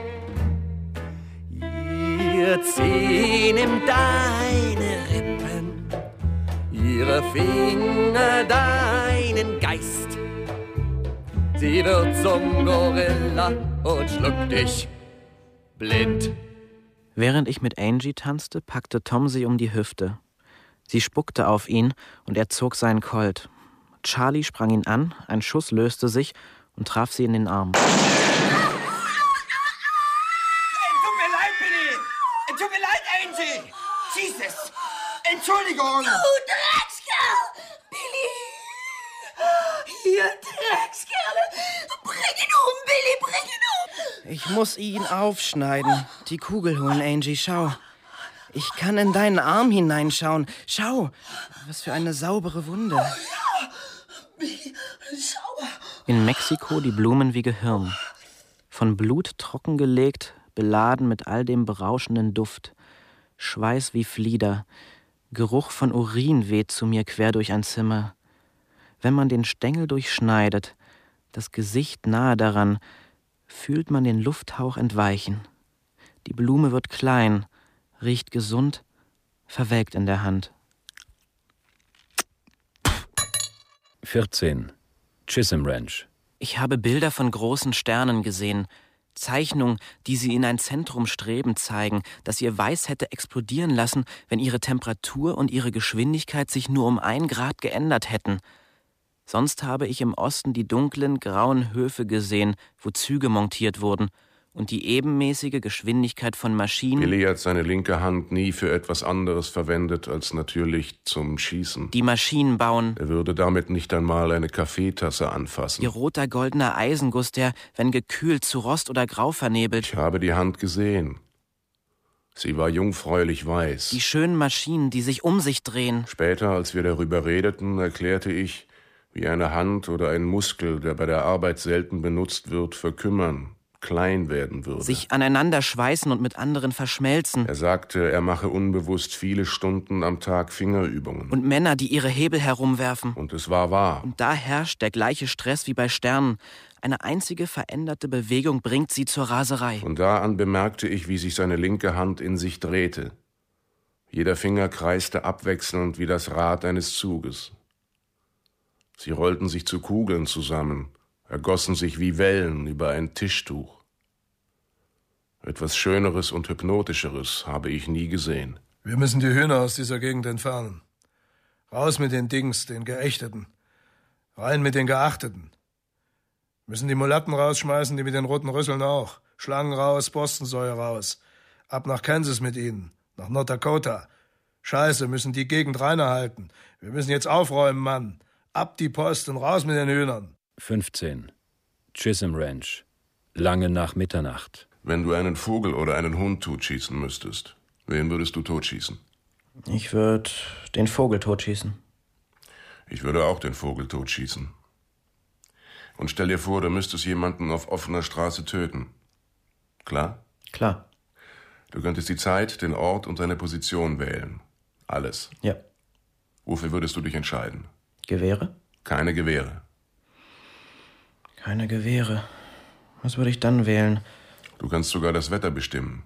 Ihr Zeh nimmt deine Rippen, ihre Finger deinen Geist. Sie wird zum Gorilla und schluckt dich blind. Während ich mit Angie tanzte, packte Tom sie um die Hüfte. Sie spuckte auf ihn und er zog seinen Colt. Charlie sprang ihn an, ein Schuss löste sich und traf sie in den Arm. Tut mir leid, Billy! Tut mir leid, Angie! Jesus! Entschuldigung! Du Dreckskerl! Billy! Ihr Dreckskerle! Bring ihn um, Billy, bring ihn um! Ich muss ihn aufschneiden. Die Kugel holen, Angie, schau. Ich kann in deinen Arm hineinschauen. Schau, was für eine saubere Wunde. Oh ja, Billy, sauber. In Mexiko die Blumen wie Gehirn. Von Blut trockengelegt, beladen mit all dem berauschenden Duft. Schweiß wie Flieder. Geruch von Urin weht zu mir quer durch ein Zimmer. Wenn man den Stängel durchschneidet, das Gesicht nahe daran, fühlt man den Lufthauch entweichen. Die Blume wird klein, riecht gesund, verwelkt in der Hand. vierzehn. Chisholm Ranch. Ich habe Bilder von großen Sternen gesehen, Zeichnungen, die sie in ein Zentrum streben, zeigen, das ihr Weiß hätte explodieren lassen, wenn ihre Temperatur und ihre Geschwindigkeit sich nur um ein Grad geändert hätten. Sonst habe ich im Osten die dunklen, grauen Höfe gesehen, wo Züge montiert wurden, und die ebenmäßige Geschwindigkeit von Maschinen. Billy hat seine linke Hand nie für etwas anderes verwendet als natürlich zum Schießen. Die Maschinen bauen. Er würde damit nicht einmal eine Kaffeetasse anfassen. Ihr roter goldener Eisenguss, der, wenn gekühlt, zu Rost oder Grau vernebelt. Ich habe die Hand gesehen. Sie war jungfräulich weiß. Die schönen Maschinen, die sich um sich drehen. Später, als wir darüber redeten, erklärte ich, wie eine Hand oder ein Muskel, der bei der Arbeit selten benutzt wird, verkümmern, klein werden würde. Sich aneinander schweißen und mit anderen verschmelzen. Er sagte, er mache unbewusst viele Stunden am Tag Fingerübungen. Und Männer, die ihre Hebel herumwerfen. Und es war wahr. Und da herrscht der gleiche Stress wie bei Sternen. Eine einzige veränderte Bewegung bringt sie zur Raserei. Von da an bemerkte ich, wie sich seine linke Hand in sich drehte. Jeder Finger kreiste abwechselnd wie das Rad eines Zuges. Sie rollten sich zu Kugeln zusammen, ergossen sich wie Wellen über ein Tischtuch. Etwas Schöneres und Hypnotischeres habe ich nie gesehen. Wir müssen die Hühner aus dieser Gegend entfernen. Raus mit den Dings, den Geächteten. Rein mit den Geachteten. Müssen die Mulatten rausschmeißen, die mit den roten Rüsseln auch. Schlangen raus, Bostonsäue raus. Ab nach Kansas mit ihnen, nach North Dakota. Scheiße, müssen die Gegend reiner halten. Wir müssen jetzt aufräumen, Mann. Ab die Post und raus mit den Hühnern. fünfzehn. Chisholm Ranch. Lange nach Mitternacht. Wenn du einen Vogel oder einen Hund totschießen müsstest, wen würdest du totschießen? Ich würde den Vogel totschießen. Ich würde auch den Vogel totschießen. Und stell dir vor, du müsstest jemanden auf offener Straße töten. Klar? Klar. Du könntest die Zeit, den Ort und deine Position wählen. Alles. Ja. Wofür würdest du dich entscheiden? Gewehre? Keine Gewehre. Keine Gewehre. Was würde ich dann wählen? Du kannst sogar das Wetter bestimmen.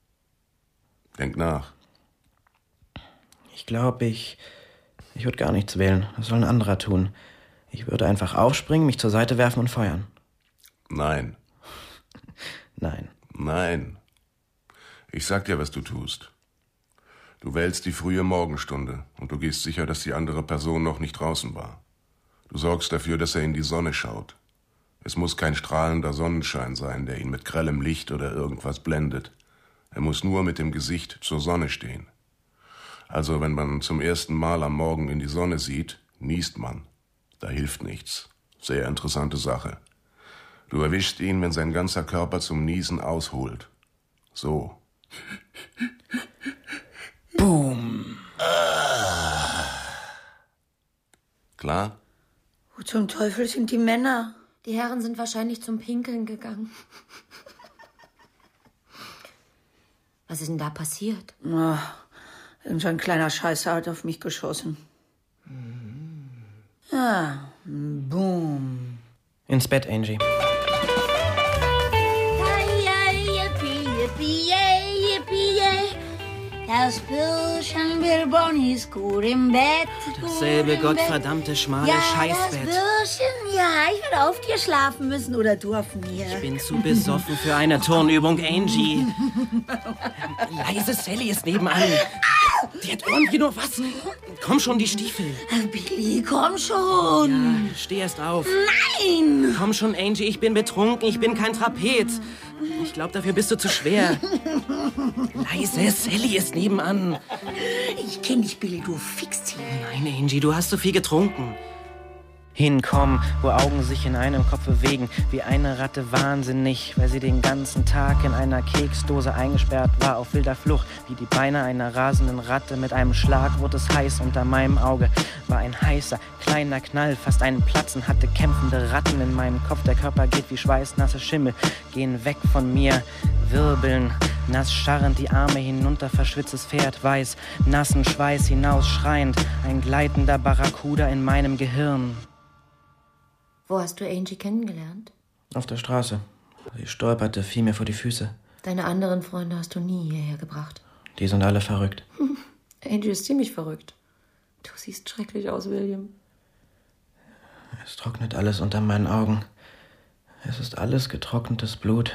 Denk nach. Ich glaube, ich... Ich würde gar nichts wählen. Das soll ein anderer tun. Ich würde einfach aufspringen, mich zur Seite werfen und feuern. Nein. Nein. Nein. Ich sag dir, was du tust. Du wählst die frühe Morgenstunde und du gehst sicher, dass die andere Person noch nicht draußen war. Du sorgst dafür, dass er in die Sonne schaut. Es muss kein strahlender Sonnenschein sein, der ihn mit grellem Licht oder irgendwas blendet. Er muss nur mit dem Gesicht zur Sonne stehen. Also wenn man zum ersten Mal am Morgen in die Sonne sieht, niest man. Da hilft nichts. Sehr interessante Sache. Du erwischst ihn, wenn sein ganzer Körper zum Niesen ausholt. So. Boom. Klar? Wo zum Teufel sind die Männer? Die Herren sind wahrscheinlich zum Pinkeln gegangen. Was ist denn da passiert? Oh, irgend so ein kleiner Scheißer hat auf mich geschossen. Ah, boom. Ins Bett, Angie. Das Bürschchen Bilboni ist gut im Bett. Dasselbe gottverdammte schmale ja, Scheißbett. Das Bürschchen, ja, ich werde auf dir schlafen müssen oder du auf mir. Ich bin zu besoffen für eine Turnübung, Angie. Leise, Sally ist nebenan. Die hat irgendwie nur was. Komm schon, die Stiefel. Billy, komm schon. Ja, steh erst auf. Nein. Komm schon, Angie, ich bin betrunken, ich bin kein Trapez. Ich glaube, dafür bist du zu schwer. Leise, Sally ist nebenan. Ich kenn dich, Billy, du fickst sie. Nein, Angie, du hast zu viel getrunken. Hinkommen, wo Augen sich in einem Kopf bewegen, wie eine Ratte wahnsinnig, weil sie den ganzen Tag in einer Keksdose eingesperrt war, auf wilder Flucht, wie die Beine einer rasenden Ratte. Mit einem Schlag wurde es heiß, unter meinem Auge war ein heißer, kleiner Knall, fast einen Platzen, hatte kämpfende Ratten in meinem Kopf. Der Körper geht wie schweißnasse Schimmel, gehen weg von mir, wirbeln, nass scharrend die Arme hinunter, verschwitztes Pferd, weiß, nassen Schweiß hinaus, schreiend, ein gleitender Barracuda in meinem Gehirn. Wo hast du Angie kennengelernt? Auf der Straße. Sie stolperte, fiel mir vor die Füße. Deine anderen Freunde hast du nie hierher gebracht. Die sind alle verrückt. Angie ist ziemlich verrückt. Du siehst schrecklich aus, William. Es trocknet alles unter meinen Augen. Es ist alles getrocknetes Blut.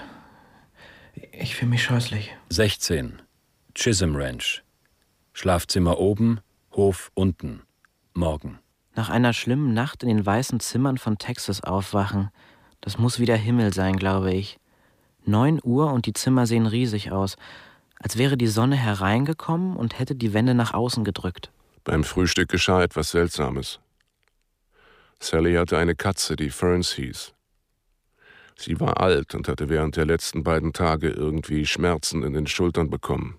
Ich fühle mich scheußlich. sechzehn. Chisholm Ranch. Schlafzimmer oben, Hof unten. Morgen. Nach einer schlimmen Nacht in den weißen Zimmern von Texas aufwachen. Das muss wie der Himmel sein, glaube ich. Neun Uhr und die Zimmer sehen riesig aus. Als wäre die Sonne hereingekommen und hätte die Wände nach außen gedrückt. Beim Frühstück geschah etwas Seltsames. Sally hatte eine Katze, die Ferns hieß. Sie war alt und hatte während der letzten beiden Tage irgendwie Schmerzen in den Schultern bekommen.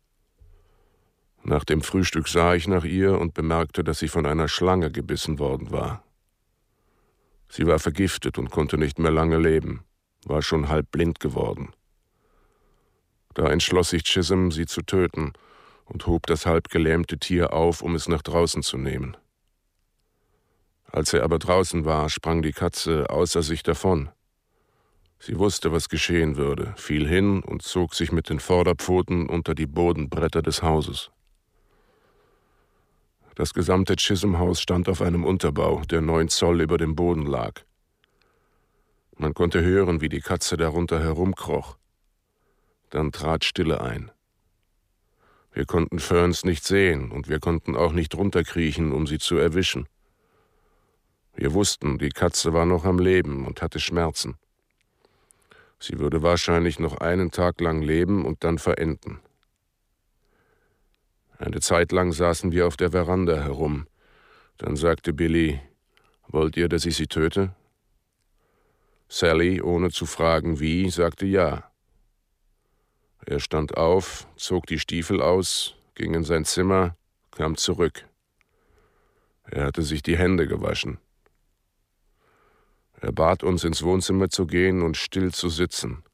Nach dem Frühstück sah ich nach ihr und bemerkte, dass sie von einer Schlange gebissen worden war. Sie war vergiftet und konnte nicht mehr lange leben, war schon halb blind geworden. Da entschloss sich Chisholm, sie zu töten, und hob das halb gelähmte Tier auf, um es nach draußen zu nehmen. Als er aber draußen war, sprang die Katze außer sich davon. Sie wusste, was geschehen würde, fiel hin und zog sich mit den Vorderpfoten unter die Bodenbretter des Hauses. Das gesamte Chisholm-Haus stand auf einem Unterbau, der neun Zoll über dem Boden lag. Man konnte hören, wie die Katze darunter herumkroch. Dann trat Stille ein. Wir konnten Ferns nicht sehen und wir konnten auch nicht runterkriechen, um sie zu erwischen. Wir wussten, die Katze war noch am Leben und hatte Schmerzen. Sie würde wahrscheinlich noch einen Tag lang leben und dann verenden. Eine Zeit lang saßen wir auf der Veranda herum. Dann sagte Billy, »Wollt ihr, dass ich sie töte?« Sally, ohne zu fragen wie, sagte ja. Er stand auf, zog die Stiefel aus, ging in sein Zimmer, kam zurück. Er hatte sich die Hände gewaschen. Er bat uns, ins Wohnzimmer zu gehen und still zu sitzen.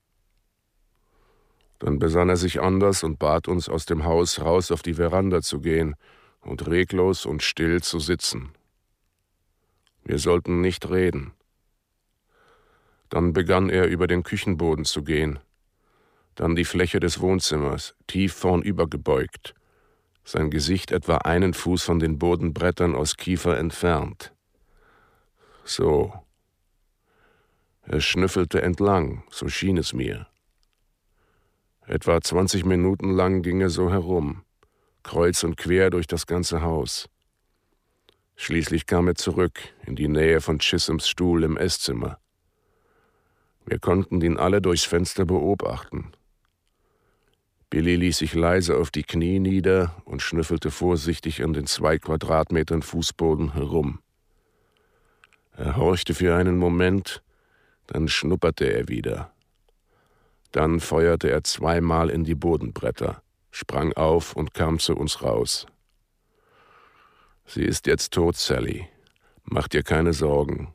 Dann besann er sich anders und bat uns, aus dem Haus raus auf die Veranda zu gehen und reglos und still zu sitzen. Wir sollten nicht reden. Dann begann er, über den Küchenboden zu gehen, dann die Fläche des Wohnzimmers, tief vornüber gebeugt, sein Gesicht etwa einen Fuß von den Bodenbrettern aus Kiefer entfernt. So. Er schnüffelte entlang, so schien es mir. Etwa zwanzig Minuten lang ging er so herum, kreuz und quer durch das ganze Haus. Schließlich kam er zurück in die Nähe von Chisholms Stuhl im Esszimmer. Wir konnten ihn alle durchs Fenster beobachten. Billy ließ sich leise auf die Knie nieder und schnüffelte vorsichtig an den zwei Quadratmetern Fußboden herum. Er horchte für einen Moment, dann schnupperte er wieder. Dann feuerte er zweimal in die Bodenbretter, sprang auf und kam zu uns raus. »Sie ist jetzt tot, Sally. Mach dir keine Sorgen.«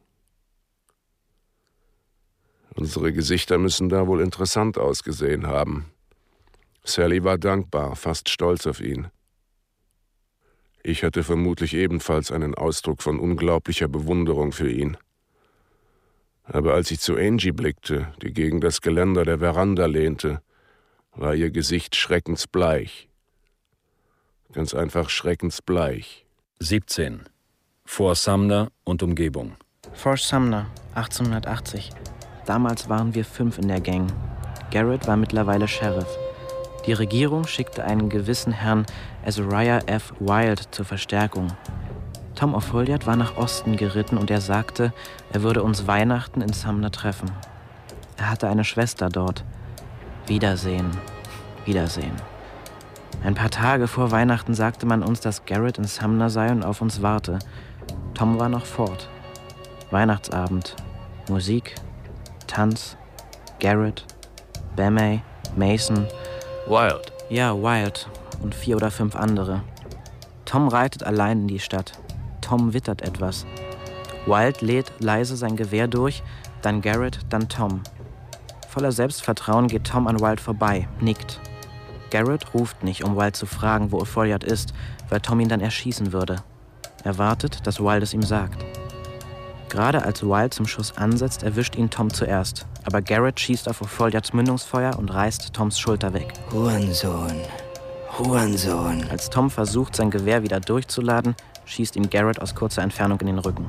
Unsere Gesichter müssen da wohl interessant ausgesehen haben. Sally war dankbar, fast stolz auf ihn. Ich hatte vermutlich ebenfalls einen Ausdruck von unglaublicher Bewunderung für ihn. Aber als ich zu Angie blickte, die gegen das Geländer der Veranda lehnte, war ihr Gesicht schreckensbleich. Ganz einfach schreckensbleich. siebzehn. Vor Sumner und Umgebung. Fort Sumner, achtzehnhundertachtzig. Damals waren wir fünf in der Gang. Garrett war mittlerweile Sheriff. Die Regierung schickte einen gewissen Herrn Azariah F. Wild zur Verstärkung. Tom O'Folliard war nach Osten geritten und er sagte, er würde uns Weihnachten in Sumner treffen. Er hatte eine Schwester dort. Wiedersehen, Wiedersehen. Ein paar Tage vor Weihnachten sagte man uns, dass Garrett in Sumner sei und auf uns warte. Tom war noch fort. Weihnachtsabend, Musik, Tanz, Garrett, Bamey, Mason. Wild. Ja, Wild und vier oder fünf andere. Tom reitet allein in die Stadt. Tom wittert etwas. Wild lädt leise sein Gewehr durch, dann Garrett, dann Tom. Voller Selbstvertrauen geht Tom an Wild vorbei, nickt. Garrett ruft nicht, um Wild zu fragen, wo O'Folliard ist, weil Tom ihn dann erschießen würde. Er wartet, dass Wild es ihm sagt. Gerade als Wild zum Schuss ansetzt, erwischt ihn Tom zuerst. Aber Garrett schießt auf O'Folliards Mündungsfeuer und reißt Toms Schulter weg. Hurensohn, Hurensohn. Als Tom versucht, sein Gewehr wieder durchzuladen, schießt ihm Garrett aus kurzer Entfernung in den Rücken.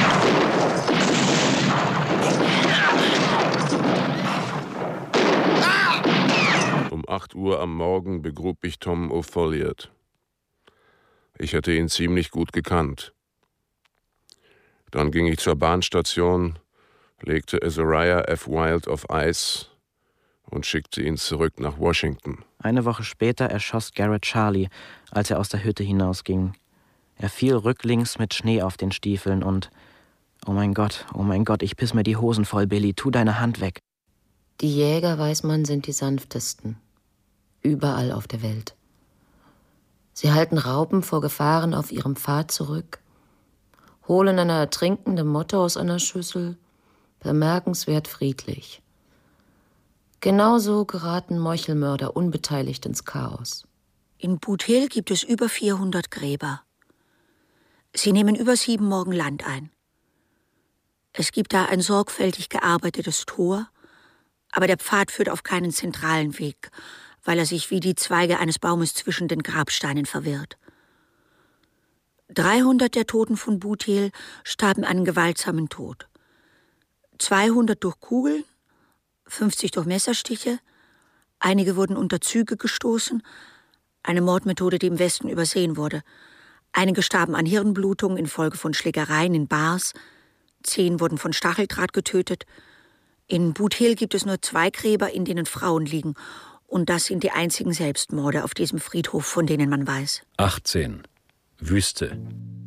Um acht Uhr am Morgen begrub ich Tom O'Folliard. Ich hatte ihn ziemlich gut gekannt. Dann ging ich zur Bahnstation, legte Azariah F. Wild auf Eis und schickte ihn zurück nach Washington. Eine Woche später erschoss Garrett Charlie, als er aus der Hütte hinausging. Er fiel rücklings mit Schnee auf den Stiefeln und »Oh mein Gott, oh mein Gott, ich piss mir die Hosen voll, Billy, tu deine Hand weg.« Die Jäger, weiß man, sind die sanftesten. Überall auf der Welt. Sie halten Raupen vor Gefahren auf ihrem Pfad zurück, holen eine ertrinkende Motte aus einer Schüssel, bemerkenswert friedlich. Genauso geraten Meuchelmörder unbeteiligt ins Chaos. In Boot Hill gibt es über vierhundert Gräber. Sie nehmen über sieben Morgen Land ein. Es gibt da ein sorgfältig gearbeitetes Tor, aber der Pfad führt auf keinen zentralen Weg, weil er sich wie die Zweige eines Baumes zwischen den Grabsteinen verwirrt. dreihundert der Toten von Boot Hill starben einen gewaltsamen Tod. zweihundert durch Kugeln, fünfzig durch Messerstiche, einige wurden unter Züge gestoßen, eine Mordmethode, die im Westen übersehen wurde. Einige starben an Hirnblutung infolge von Schlägereien in Bars, zehn wurden von Stacheldraht getötet. In Boot Hill gibt es nur zwei Gräber, in denen Frauen liegen, und das sind die einzigen Selbstmorde auf diesem Friedhof, von denen man weiß. achtzehn. Wüste.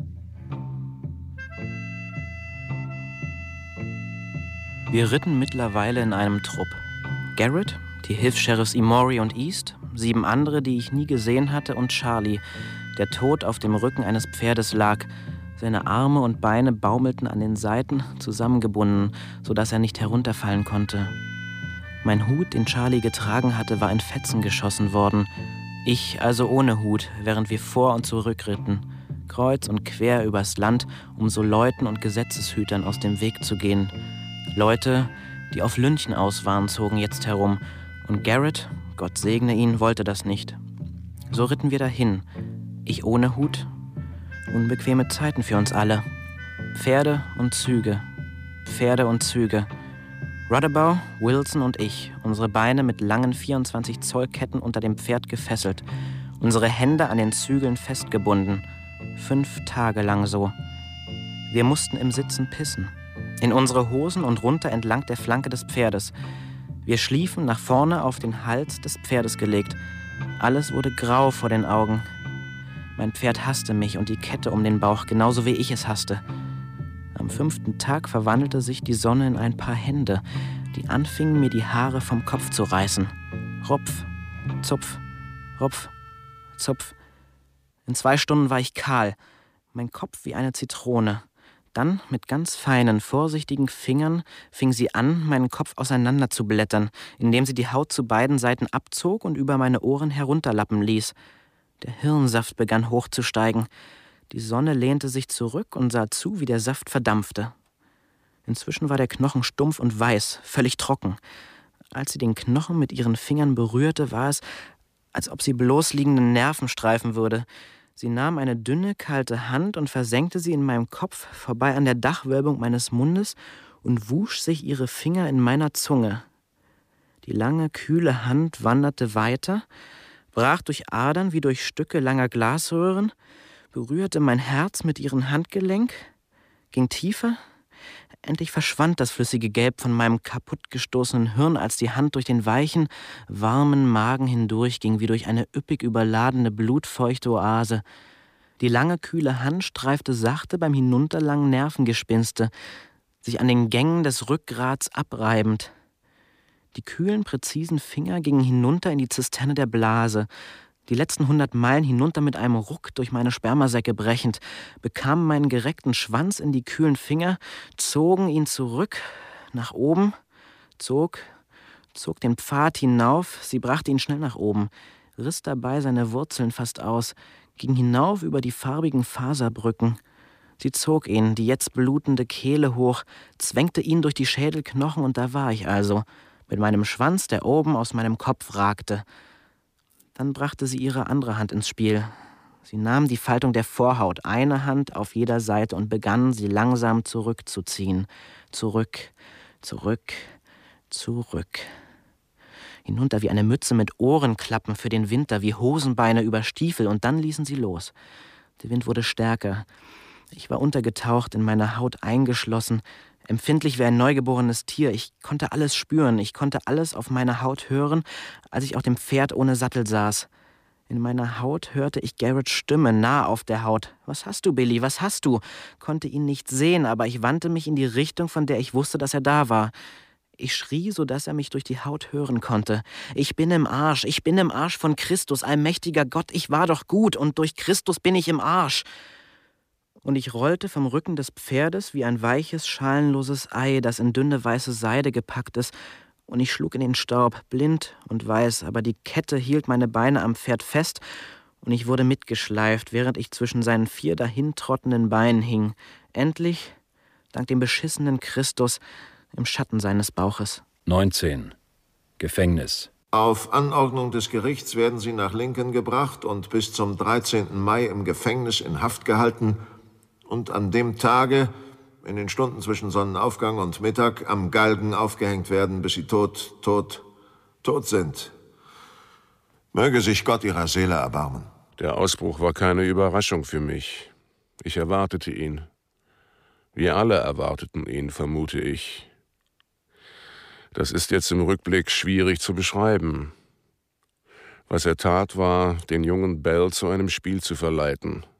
Wir ritten mittlerweile in einem Trupp. Garrett, die Hilfs-Sheriffs Emory und East, sieben andere, die ich nie gesehen hatte, und Charlie, der tot auf dem Rücken eines Pferdes lag. Seine Arme und Beine baumelten an den Seiten, zusammengebunden, sodass er nicht herunterfallen konnte. Mein Hut, den Charlie getragen hatte, war in Fetzen geschossen worden. Ich also ohne Hut, während wir vor und zurück ritten, kreuz und quer übers Land, um so Leuten und Gesetzeshütern aus dem Weg zu gehen. Leute, die auf Lynchen aus waren, zogen jetzt herum. Und Garrett, Gott segne ihn, wollte das nicht. So ritten wir dahin. Ich ohne Hut. Unbequeme Zeiten für uns alle. Pferde und Züge. Pferde und Züge. Rudderbaugh, Wilson und ich, unsere Beine mit langen vierundzwanzig Zoll Ketten unter dem Pferd gefesselt. unsere Hände an den Zügeln festgebunden. Fünf Tage lang so. Wir mussten im Sitzen pissen. In unsere Hosen und runter entlang der Flanke des Pferdes. Wir schliefen nach vorne auf den Hals des Pferdes gelegt. Alles wurde grau vor den Augen. Mein Pferd hasste mich und die Kette um den Bauch, genauso wie ich es hasste. Am fünften Tag verwandelte sich die Sonne in ein paar Hände, die anfingen, mir die Haare vom Kopf zu reißen. Rupf, Zupf, Rupf, Zupf. In zwei Stunden war ich kahl, mein Kopf wie eine Zitrone. Dann, mit ganz feinen, vorsichtigen Fingern, fing sie an, meinen Kopf auseinander zu blättern, indem sie die Haut zu beiden Seiten abzog und über meine Ohren herunterlappen ließ. Der Hirnsaft begann hochzusteigen. Die Sonne lehnte sich zurück und sah zu, wie der Saft verdampfte. Inzwischen war der Knochen stumpf und weiß, völlig trocken. Als sie den Knochen mit ihren Fingern berührte, war es, als ob sie bloß liegende Nerven streifen würde. Sie nahm eine dünne, kalte Hand und versenkte sie in meinem Kopf, vorbei an der Dachwölbung meines Mundes, und wusch sich ihre Finger in meiner Zunge. Die lange, kühle Hand wanderte weiter, brach durch Adern wie durch Stücke langer Glasröhren, berührte mein Herz mit ihrem Handgelenk, ging tiefer. Endlich verschwand das flüssige Gelb von meinem kaputtgestoßenen Hirn, als die Hand durch den weichen, warmen Magen hindurchging, wie durch eine üppig überladene, blutfeuchte Oase. Die lange, kühle Hand streifte sachte beim Hinunterlangen Nervengespinste, sich an den Gängen des Rückgrats abreibend. Die kühlen, präzisen Finger gingen hinunter in die Zisterne der Blase, die letzten hundert Meilen hinunter mit einem Ruck durch meine Spermasäcke brechend, bekamen meinen gereckten Schwanz in die kühlen Finger, zogen ihn zurück, nach oben, zog, zog den Pfad hinauf, sie brachte ihn schnell nach oben, riss dabei seine Wurzeln fast aus, ging hinauf über die farbigen Faserbrücken. Sie zog ihn, die jetzt blutende Kehle hoch, zwängte ihn durch die Schädelknochen, und da war ich also, mit meinem Schwanz, der oben aus meinem Kopf ragte. Dann brachte sie ihre andere Hand ins Spiel. Sie nahm die Faltung der Vorhaut, eine Hand auf jeder Seite, und begann, sie langsam zurückzuziehen. Zurück, zurück, zurück. Hinunter wie eine Mütze mit Ohrenklappen für den Winter, wie Hosenbeine über Stiefel, und dann ließen sie los. Der Wind wurde stärker. Ich war untergetaucht, in meine Haut eingeschlossen, empfindlich wie ein neugeborenes Tier. Ich konnte alles spüren, ich konnte alles auf meiner Haut hören, als ich auf dem Pferd ohne Sattel saß. In meiner Haut hörte ich Garretts Stimme, nah auf der Haut. »Was hast du, Billy, was hast du?« Konnte ihn nicht sehen, aber ich wandte mich in die Richtung, von der ich wusste, dass er da war. Ich schrie, sodass er mich durch die Haut hören konnte. »Ich bin im Arsch, ich bin im Arsch von Christus, allmächtiger Gott, ich war doch gut, und durch Christus bin ich im Arsch.« Und ich rollte vom Rücken des Pferdes wie ein weiches, schalenloses Ei, das in dünne weiße Seide gepackt ist, und ich schlug in den Staub, blind und weiß, aber die Kette hielt meine Beine am Pferd fest, und ich wurde mitgeschleift, während ich zwischen seinen vier dahintrottenden Beinen hing, endlich, dank dem beschissenen Christus, im Schatten seines Bauches. neunzehn. Gefängnis. Auf Anordnung des Gerichts werden Sie nach Lincoln gebracht und bis zum dreizehnten Mai im Gefängnis in Haft gehalten und an dem Tage, in den Stunden zwischen Sonnenaufgang und Mittag, am Galgen aufgehängt werden, bis Sie tot, tot, tot sind. Möge sich Gott Ihrer Seele erbarmen. Der Ausbruch war keine Überraschung für mich. Ich erwartete ihn. Wir alle erwarteten ihn, vermute ich. Das ist jetzt im Rückblick schwierig zu beschreiben. Was er tat, war, den jungen Bell zu einem Spiel zu verleiten.